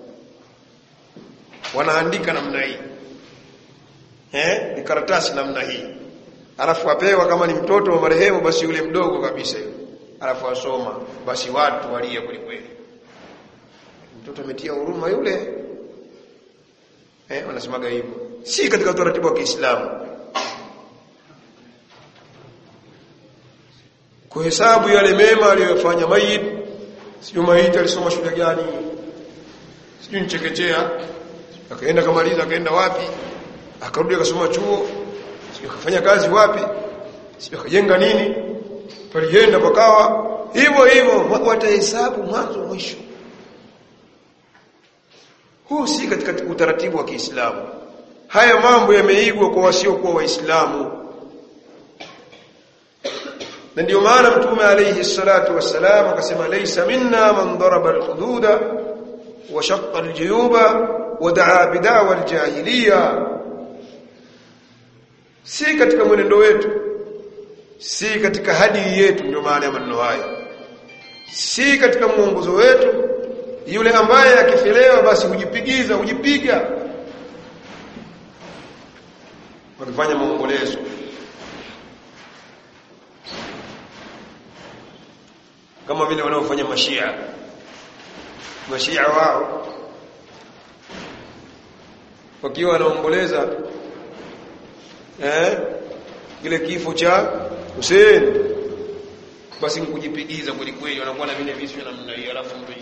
Wanaandika namna hii, eh, ni karatasi namna hii, alafu apewa, kama ni mtoto wa marehemu basi yule mdogo kabisa yule alafu asoma, basi watu walia kweli. Mtoto ametia huruma yule. Eh, wanasemaga hivyo. Si katika utaratibu wa Kiislamu. Kuhesabu yale mema aliyofanya mayit, sio mayit alisoma shule gani, sio nchekechea, akaenda kamaliza akaenda wapi, akarudi akasoma chuo, sio kafanya kazi wapi, sio kajenga nini, palienda pakawa hivyo hivyo, watahesabu mwanzo mwisho. Huu si katika utaratibu wa Kiislamu. Haya mambo yameigwa kwa wasiokuwa Waislamu. Na ndio maana Mtume alayhi salatu wassalam akasema laysa minna man daraba al-hududa wa shaqqa al-juyuba wa da'a bid'awa al-jahiliya. Si katika mwenendo wetu, si katika hadi yetu, ndio maana ya maneno haya. Si katika mwongozo wetu yule ambaye akifelewa basi hujipigiza, hujipiga wakifanya maombolezo. Kama vile wanaofanya mashia. Mashia wao wakiwa wanaomboleza eh kile kifo cha Hussein, basi kujipigiza kweli kweli, wanakuwa na vile visu namna hiyo, alafu mtu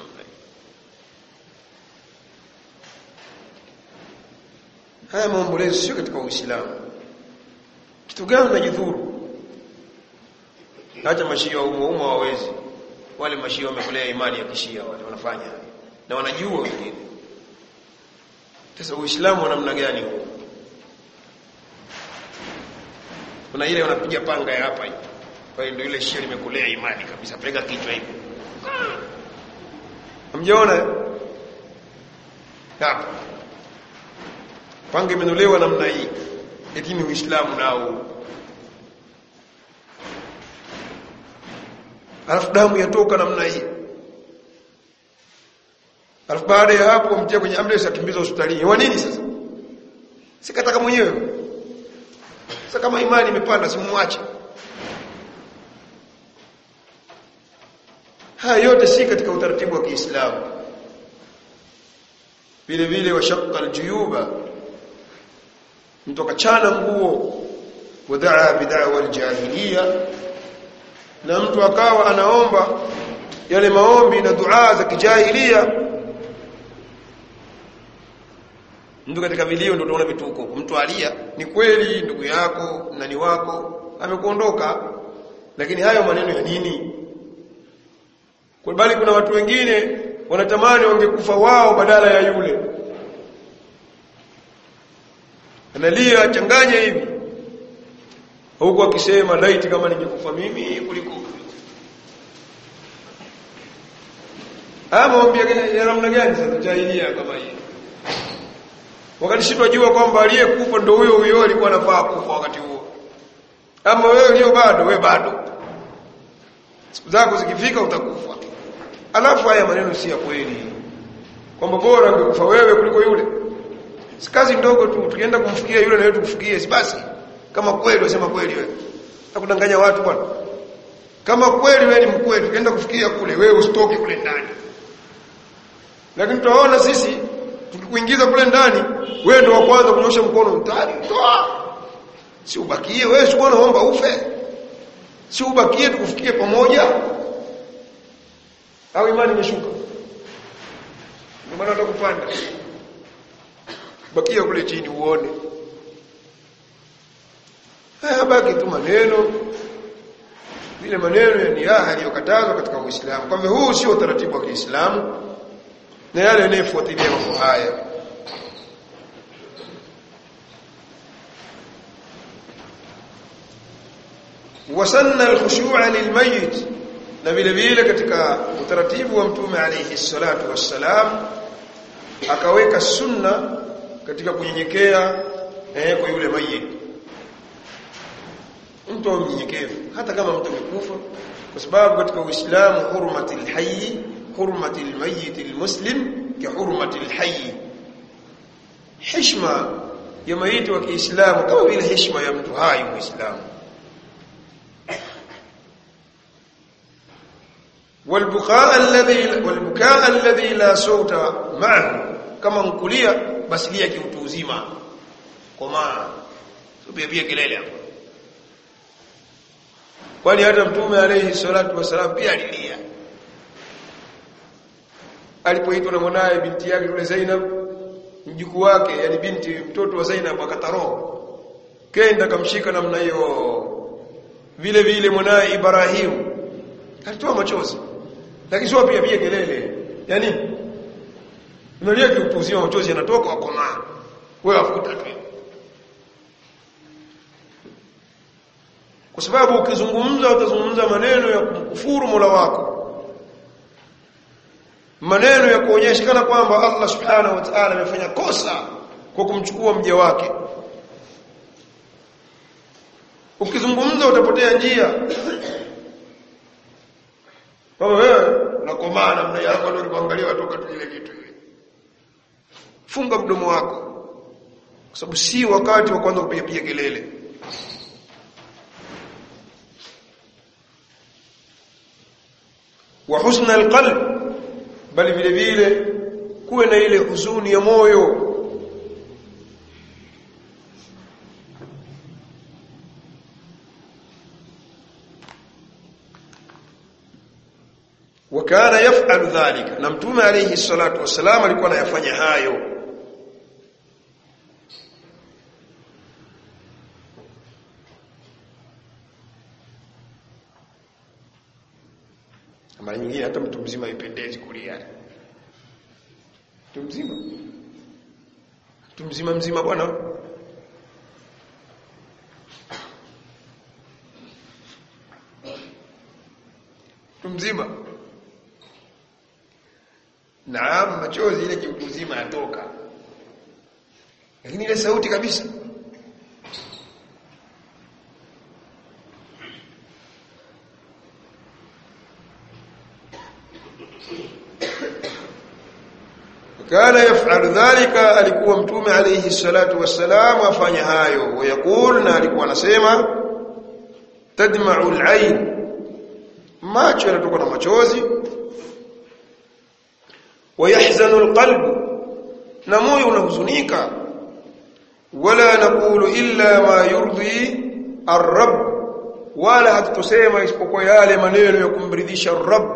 haya maombolezo sio katika Uislamu. Kitu gani unajidhuru? Hata mashia wa umma umma hawezi. Wale mashia wamekulea imani ya kishia, wale wanafanya na wanajua wengine. Sasa Uislamu wa namna gani huo? Kuna ile wanapiga panga ya hapa hivi. Kwa hiyo ndio ile shia limekulea imani kabisa, pega kichwa hivi. Hamjaona? Hapa panga imenolewa namna hii, lakini Uislamu nao. Alafu damu yatoka namna hii. Alafu baada ya hapo mtia kwenye ambulance akimbiza hospitalini. Wa nini sasa? Sikataka mwenyewe. Sasa kama imani imepanda simwache. Haya yote si katika utaratibu wa Kiislamu. Vile vile washaqqa al-juyuba, mtu akachana nguo, wadaa bid'awa al-jahiliya, na mtu akawa anaomba yale maombi na dua za kijahilia. Mtu katika vilio ndio utaona vituko. Mtu alia, ni kweli ndugu yako nani wako amekuondoka, lakini hayo maneno ya nini? Kwa bali kuna watu wengine wanatamani wangekufa wao badala ya yule. Analia changanya hivi, huko akisema laiti kama ningekufa mimi kuliko. Ama mwambie ya namna gani sasa jahiliya kama hii? Wakati sisi tunajua kwamba aliyekufa ndio huyo huyo alikuwa anafaa kufa wakati huo. Ama wewe leo bado, wewe bado. Siku zako zikifika utakufa. Alafu haya maneno si ya kweli. Kwamba bora ungekufa wewe kuliko yule. Si kazi ndogo tu, tukienda kumfikia yule na wewe tukufikie, si basi. Kama kweli unasema kweli wewe. Nakudanganya watu bwana. Kama kweli wewe ni mkweli, tukienda kufikia kule, wewe usitoke kule ndani. Lakini tunaona sisi tukikuingiza kule ndani, wewe ndio wa kwanza kunyosha mkono mtani. Toa. Si ubakie wewe, si bwana omba ufe. Si ubakie tukufikie pamoja. Au imani imeshuka. Ndio maana utakupanda. Bakia kule chini uone. Haya baki tu maneno. Vile maneno ya niyaha yaliyokatazwa katika Uislamu. Kwa hivyo huu sio utaratibu wa Kiislamu. Na yale yanayofuatilia mambo haya. Wasanna al-khushu'a lil-mayyit, na vile vile katika utaratibu wa Mtume alayhi salatu wassalam akaweka sunna katika kunyenyekea eh, kwa yule mayit. Mtu mnyenyekevu hata kama mtu amekufa, kwa sababu katika Uislamu hurmatul hayy hurmatul mayyit almuslim ka hurmatul hayy. Heshima ya mayit wa Kiislamu kama vile heshima ya mtu hai Muislamu. walbukaa alladhi walbukaa alladhi la sauta ma'ahu, kama nkulia basi lia kiutu uzima, kwa maana pia pia kelele hapo. Kwani hata Mtume alayhi salatu wasalam pia alilia alipoitwa na mwanae binti yake yule Zainab, mjukuu wake, yani binti mtoto wa Zainab, akataro kenda kamshika namna hiyo. Vile vile mwanae Ibrahim alitoa machozi, lakini sio pia pia kelele. Yani unalia kiutuzima, machozi yanatoka wakona, wewe afuta tu, kwa sababu ukizungumza utazungumza maneno ya kukufuru Mola wako, maneno ya kuonyesha kana kwamba Allah subhanahu wa ta'ala amefanya kosa kwa kumchukua mja wake. Ukizungumza utapotea njia. Baba wewe unakomaa namna yako ndio kuangalia watoka tu ile kitu ile. Funga mdomo wako, kwa sababu si wakati wa kwanza kupiga piga kelele. Wa husna alqalb, bali vile vile kuwe na ile huzuni ya moyo. Wakana yaf'alu dhalika, na Mtume alayhi salatu wasalam alikuwa anayafanya hayo. Mara nyingine hata mtu mzima haipendezi kulia. Mtu mzima mtu mzima mzima bwana, mtu mzima, naam, machozi ile kiutu mzima yatoka, lakini ile sauti kabisa kana yaf'alu dhalika, alikuwa Mtume alayhi salatu wassalam afanya hayo. Wayaqul, na alikuwa anasema tadma'u al-ayn, macho yanatoka na machozi. Wayahzanu al-qalb, na moyo unahuzunika. Wala naqulu illa ma yurdi ar-rabb, wala hatutusema isipokuwa yale maneno ya kumridhisha ar-rabb.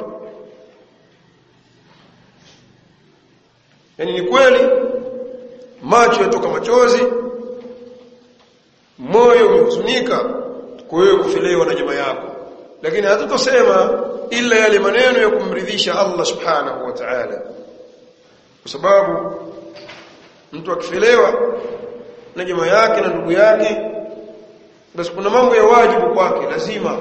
Yani ni kweli macho yatoka machozi, moyo umehuzunika kwa wewe kufilewa na jamaa yako, lakini hatutosema ila yale maneno ya kumridhisha Allah subhanahu wa ta'ala, kwa sababu mtu akifilewa na jamaa yake na ndugu yake, basi kuna mambo ya wajibu kwake, lazima.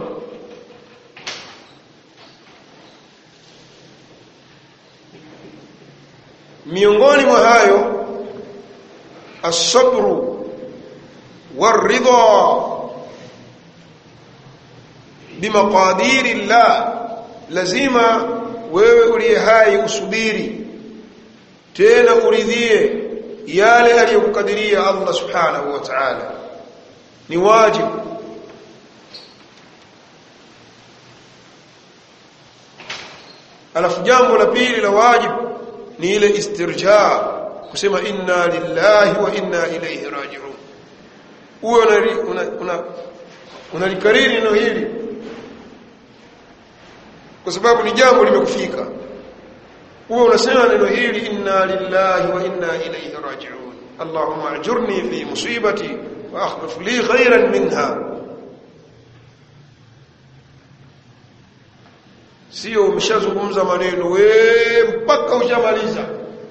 Miongoni mwa hayo as-sabru war-ridha bimaqadiri Allah, lazima wewe uliye hai usubiri, tena uridhie yale aliyokukadiria Allah subhanahu wa ta'ala, ni wajibu. Alafu jambo la pili la wajibu ni ile istirja, kusema inna lillahi wa inna ilayhi raji'un. Uwe una una unalikariri neno hili kwa sababu ni jambo limekufika. Uwe unasema neno hili, inna lillahi wa inna ilayhi raji'un, Allahumma ajurni fi musibati wa akhlif li khayran minha. Sio umeshazungumza maneno wewe mpaka ushamaliza,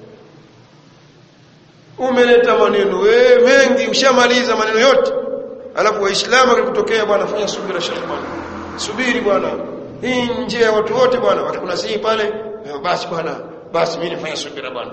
umeleta maneno wewe mengi, ushamaliza maneno yote, alafu waislamu wakikutokea, bwana fanya subira shekman, subiri bwana, hii nje ya watu wote bwana, wakikunasihi pale, basi bwana, basi mimi nifanya subira bwana.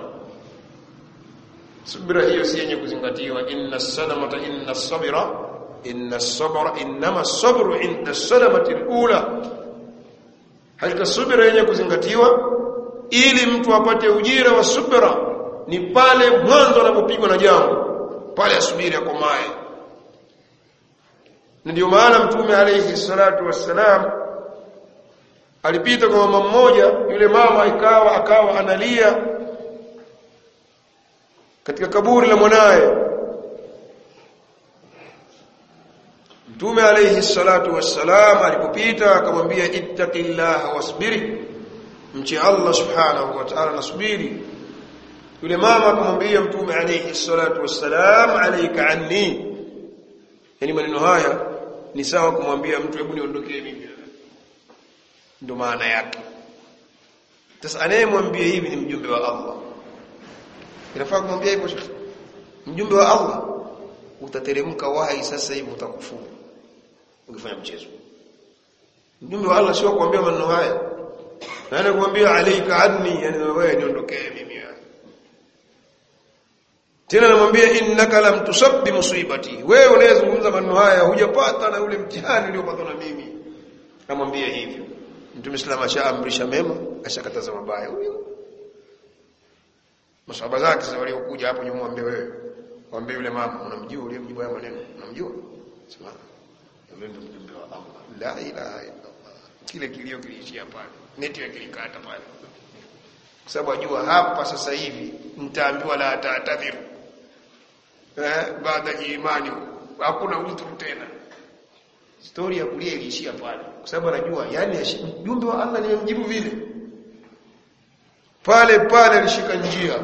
Subira hiyo si yenye kuzingatiwa. Inna as-salamata inna as-sabra inna as-sabra inma as-sabru inda as-salamati al-ula, hakika subira yenye kuzingatiwa ili mtu apate ujira wa subira ni pale mwanzo anapopigwa na jambo, pale asubiri akomae. Ndio maana Mtume alayhi salatu wassalam alipita kwa mama mmoja, yule mama ikawa akawa analia katika kaburi la mwanae. Mtume alayhi salatu wassalam alipopita akamwambia ittaqillaha wasbiri, mche Allah subhanahu wa ta'ala nasubiri. Yule mama akamwambia Mtume alayhi salatu wassalam alayka anni, yani maneno haya ni sawa kumwambia mtu hebu niondokee mimi, ndio maana yake. Sasa anayemwambia hivi ni mjumbe wa Allah. Inafaa kumwambia hivyo mjumbe wa Allah, utateremka wahi sasa hivi utakufuru ukifanya mchezo. Mjumbe wa Allah sio kuambia maneno haya, na anakuambia alayka anni, yani wewe niondokee mimi. Tena anamwambia innaka lam tusabbi musibati, wewe unayezungumza maneno haya hujapata na ule mtihani uliopata na mimi. Amwambia hivyo. Mtume Muislamu ashaamrisha mema, ashakataza mabaya. Huyo masahaba zake sasa waliokuja hapo nyuma, mwambie wewe, mwambie yule mama, unamjua yule mjibu haya maneno, unamjua? Sema yule ndio mjumbe wa Allah. La ilaha illa Allah. Kile kilio kiliishia pale, neti kilikata pale, kwa sababu ajua hapa sasa hivi mtaambiwa la taatadhiru eh baada ya imani, hakuna mtu tena. Story ya kulia iliishia pale, kwa sababu anajua yani mjumbe wa Allah nimemjibu vile. Pale pale alishika njia,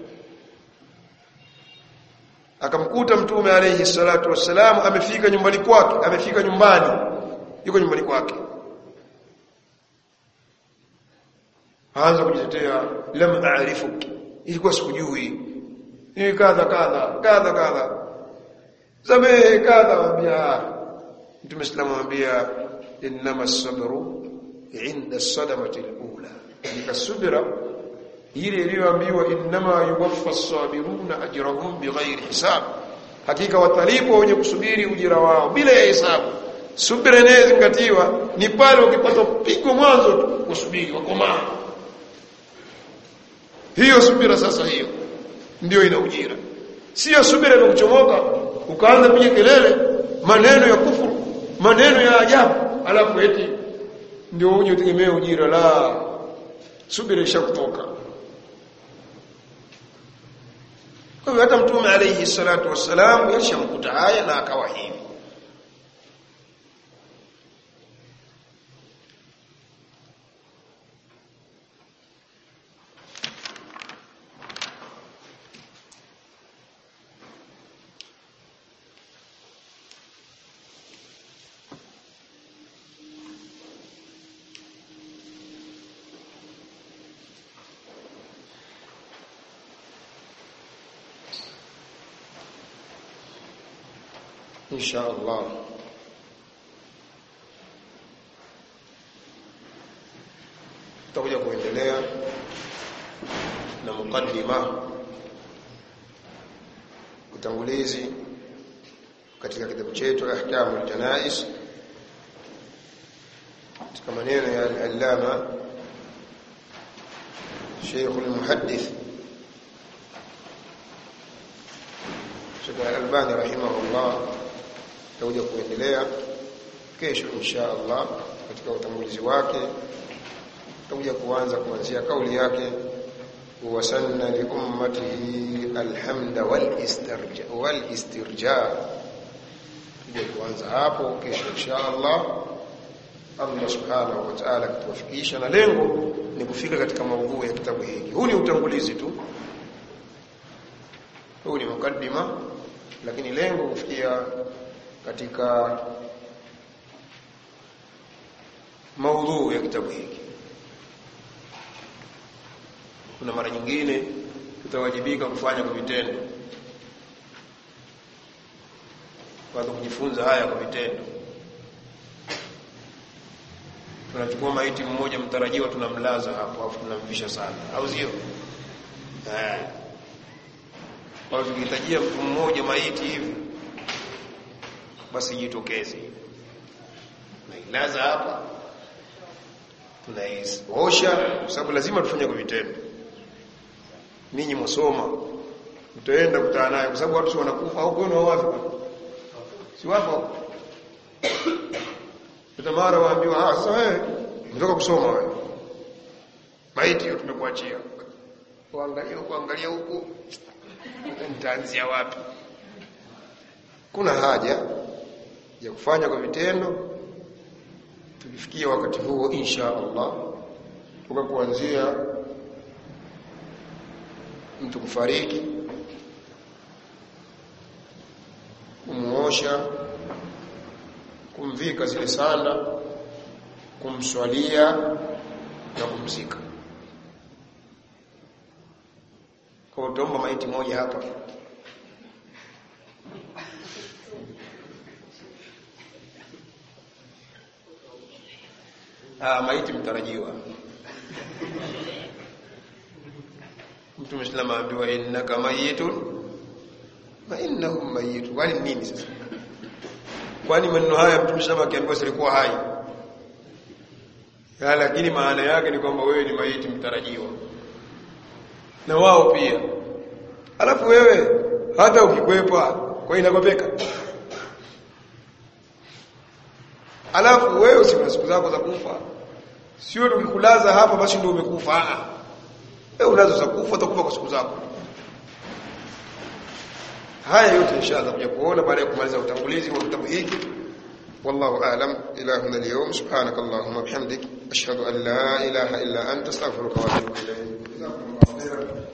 akamkuta Mtume alayhi salatu wassalam amefika nyumbani kwake, amefika nyumbani, yuko nyumbani kwake. Aanza kujitetea, lam a'rifuki, ilikuwa sikujui, ni kadha kadha kadha kadha, samehe kadha. Wambia Mtume Muislamu anambia innama as-sabru 'inda as-sadamati al-ula, nikasubira ile iliyoambiwa innama yuwaffa as-sabiruna ajrahum bighairi hisab, hakika watalipo wenye kusubiri ujira wao bila ya hisabu. Subira inayozingatiwa ni pale ukipata pigo mwanzo tu usubiri wakomaa. Hiyo subira sasa, hiyo ndio ina ujira. Sio subira ya kuchomoka ukaanza kupiga kelele maneno ya kufuru, maneno ya ajabu, alafu eti ndio uje utegemee ujira. La, subira ishakutoka. Kwa hiyo hata Mtume alayhi salatu wassalam yashamkuta haya na akawa hivi. insha Allah. Tutakuja kuendelea na mukaddima, utangulizi katika kitabu chetu Ahkamul Janaiz, katika maneno ya al-Allama Sheikh al-Muhaddith Sheikh al-Albani rahimahullah. Tutakuja kuendelea kesho insha Allah katika utangulizi wake. Tutakuja kuanza kuanzia kauli yake wasanna li ummatihi alhamda wal istirja wal istirja. Tutakuja kuanza hapo kesho insha Allah. Allah subhanahu wa ta'ala kutufikisha, na lengo ni kufika katika maudhui ya kitabu hiki. Huu ni utangulizi tu, huu ni mukaddima, lakini lengo kufikia katika maudhui ya kitabu hiki. Kuna mara nyingine tutawajibika kufanya kwa vitendo, kwa kujifunza haya kwa vitendo. Tunachukua maiti mmoja mtarajiwa, tunamlaza hapo afu tunamvisha sana, au sio? Eh, kwa tukihitajia mtu mmoja maiti hivi, basi jitokeze, tunailaza hapa, tunaisosha, kwa sababu lazima tufanye kwa vitendo. Ninyi msoma, mtaenda kutana naye, kwa sababu watu wanakufa au kwenu wapi? Si wapo. Tutamara waambiwa, ah sasa wewe Unataka kusoma wewe? Maiti hiyo tumekuachia. Uangalie huko, angalia huko. Nitaanzia wapi? Kuna haja ya kufanya kwa vitendo. Tukifikia wakati huo insha Allah, tuka kuanzia mtu kufariki, kumuosha, kumvika zile sanda, kumswalia na kumzika. Kwa utomba maiti moja hapa. Ah, maiti mtarajiwa. Mtume sallallahu alayhi wasallam ambiwa innaka mayitun wa innahum mayitun. Kwani nini sasa? Kwani maneno haya Mtume sallallahu akiambiwa silikuwa hai? Ya, lakini maana yake ni kwamba wewe ni maiti mtarajiwa. Na wao pia. Alafu wewe hata ukikwepa kwa inakopeka. Alafu wewe usina siku zako za kufa. Sio ukikulaza hapa basi ndio umekufa. Ah. Wewe unazo za kufa, utakufa kwa siku zako. Haya yote inshallah kuja kuona baada ya kumaliza utangulizi wa kitabu hiki. Wallahu a'lam. Ilahuna al-yawm subhanakallahumma bihamdik ashhadu an la ilaha illa anta astaghfiruka wa atubu ilayk.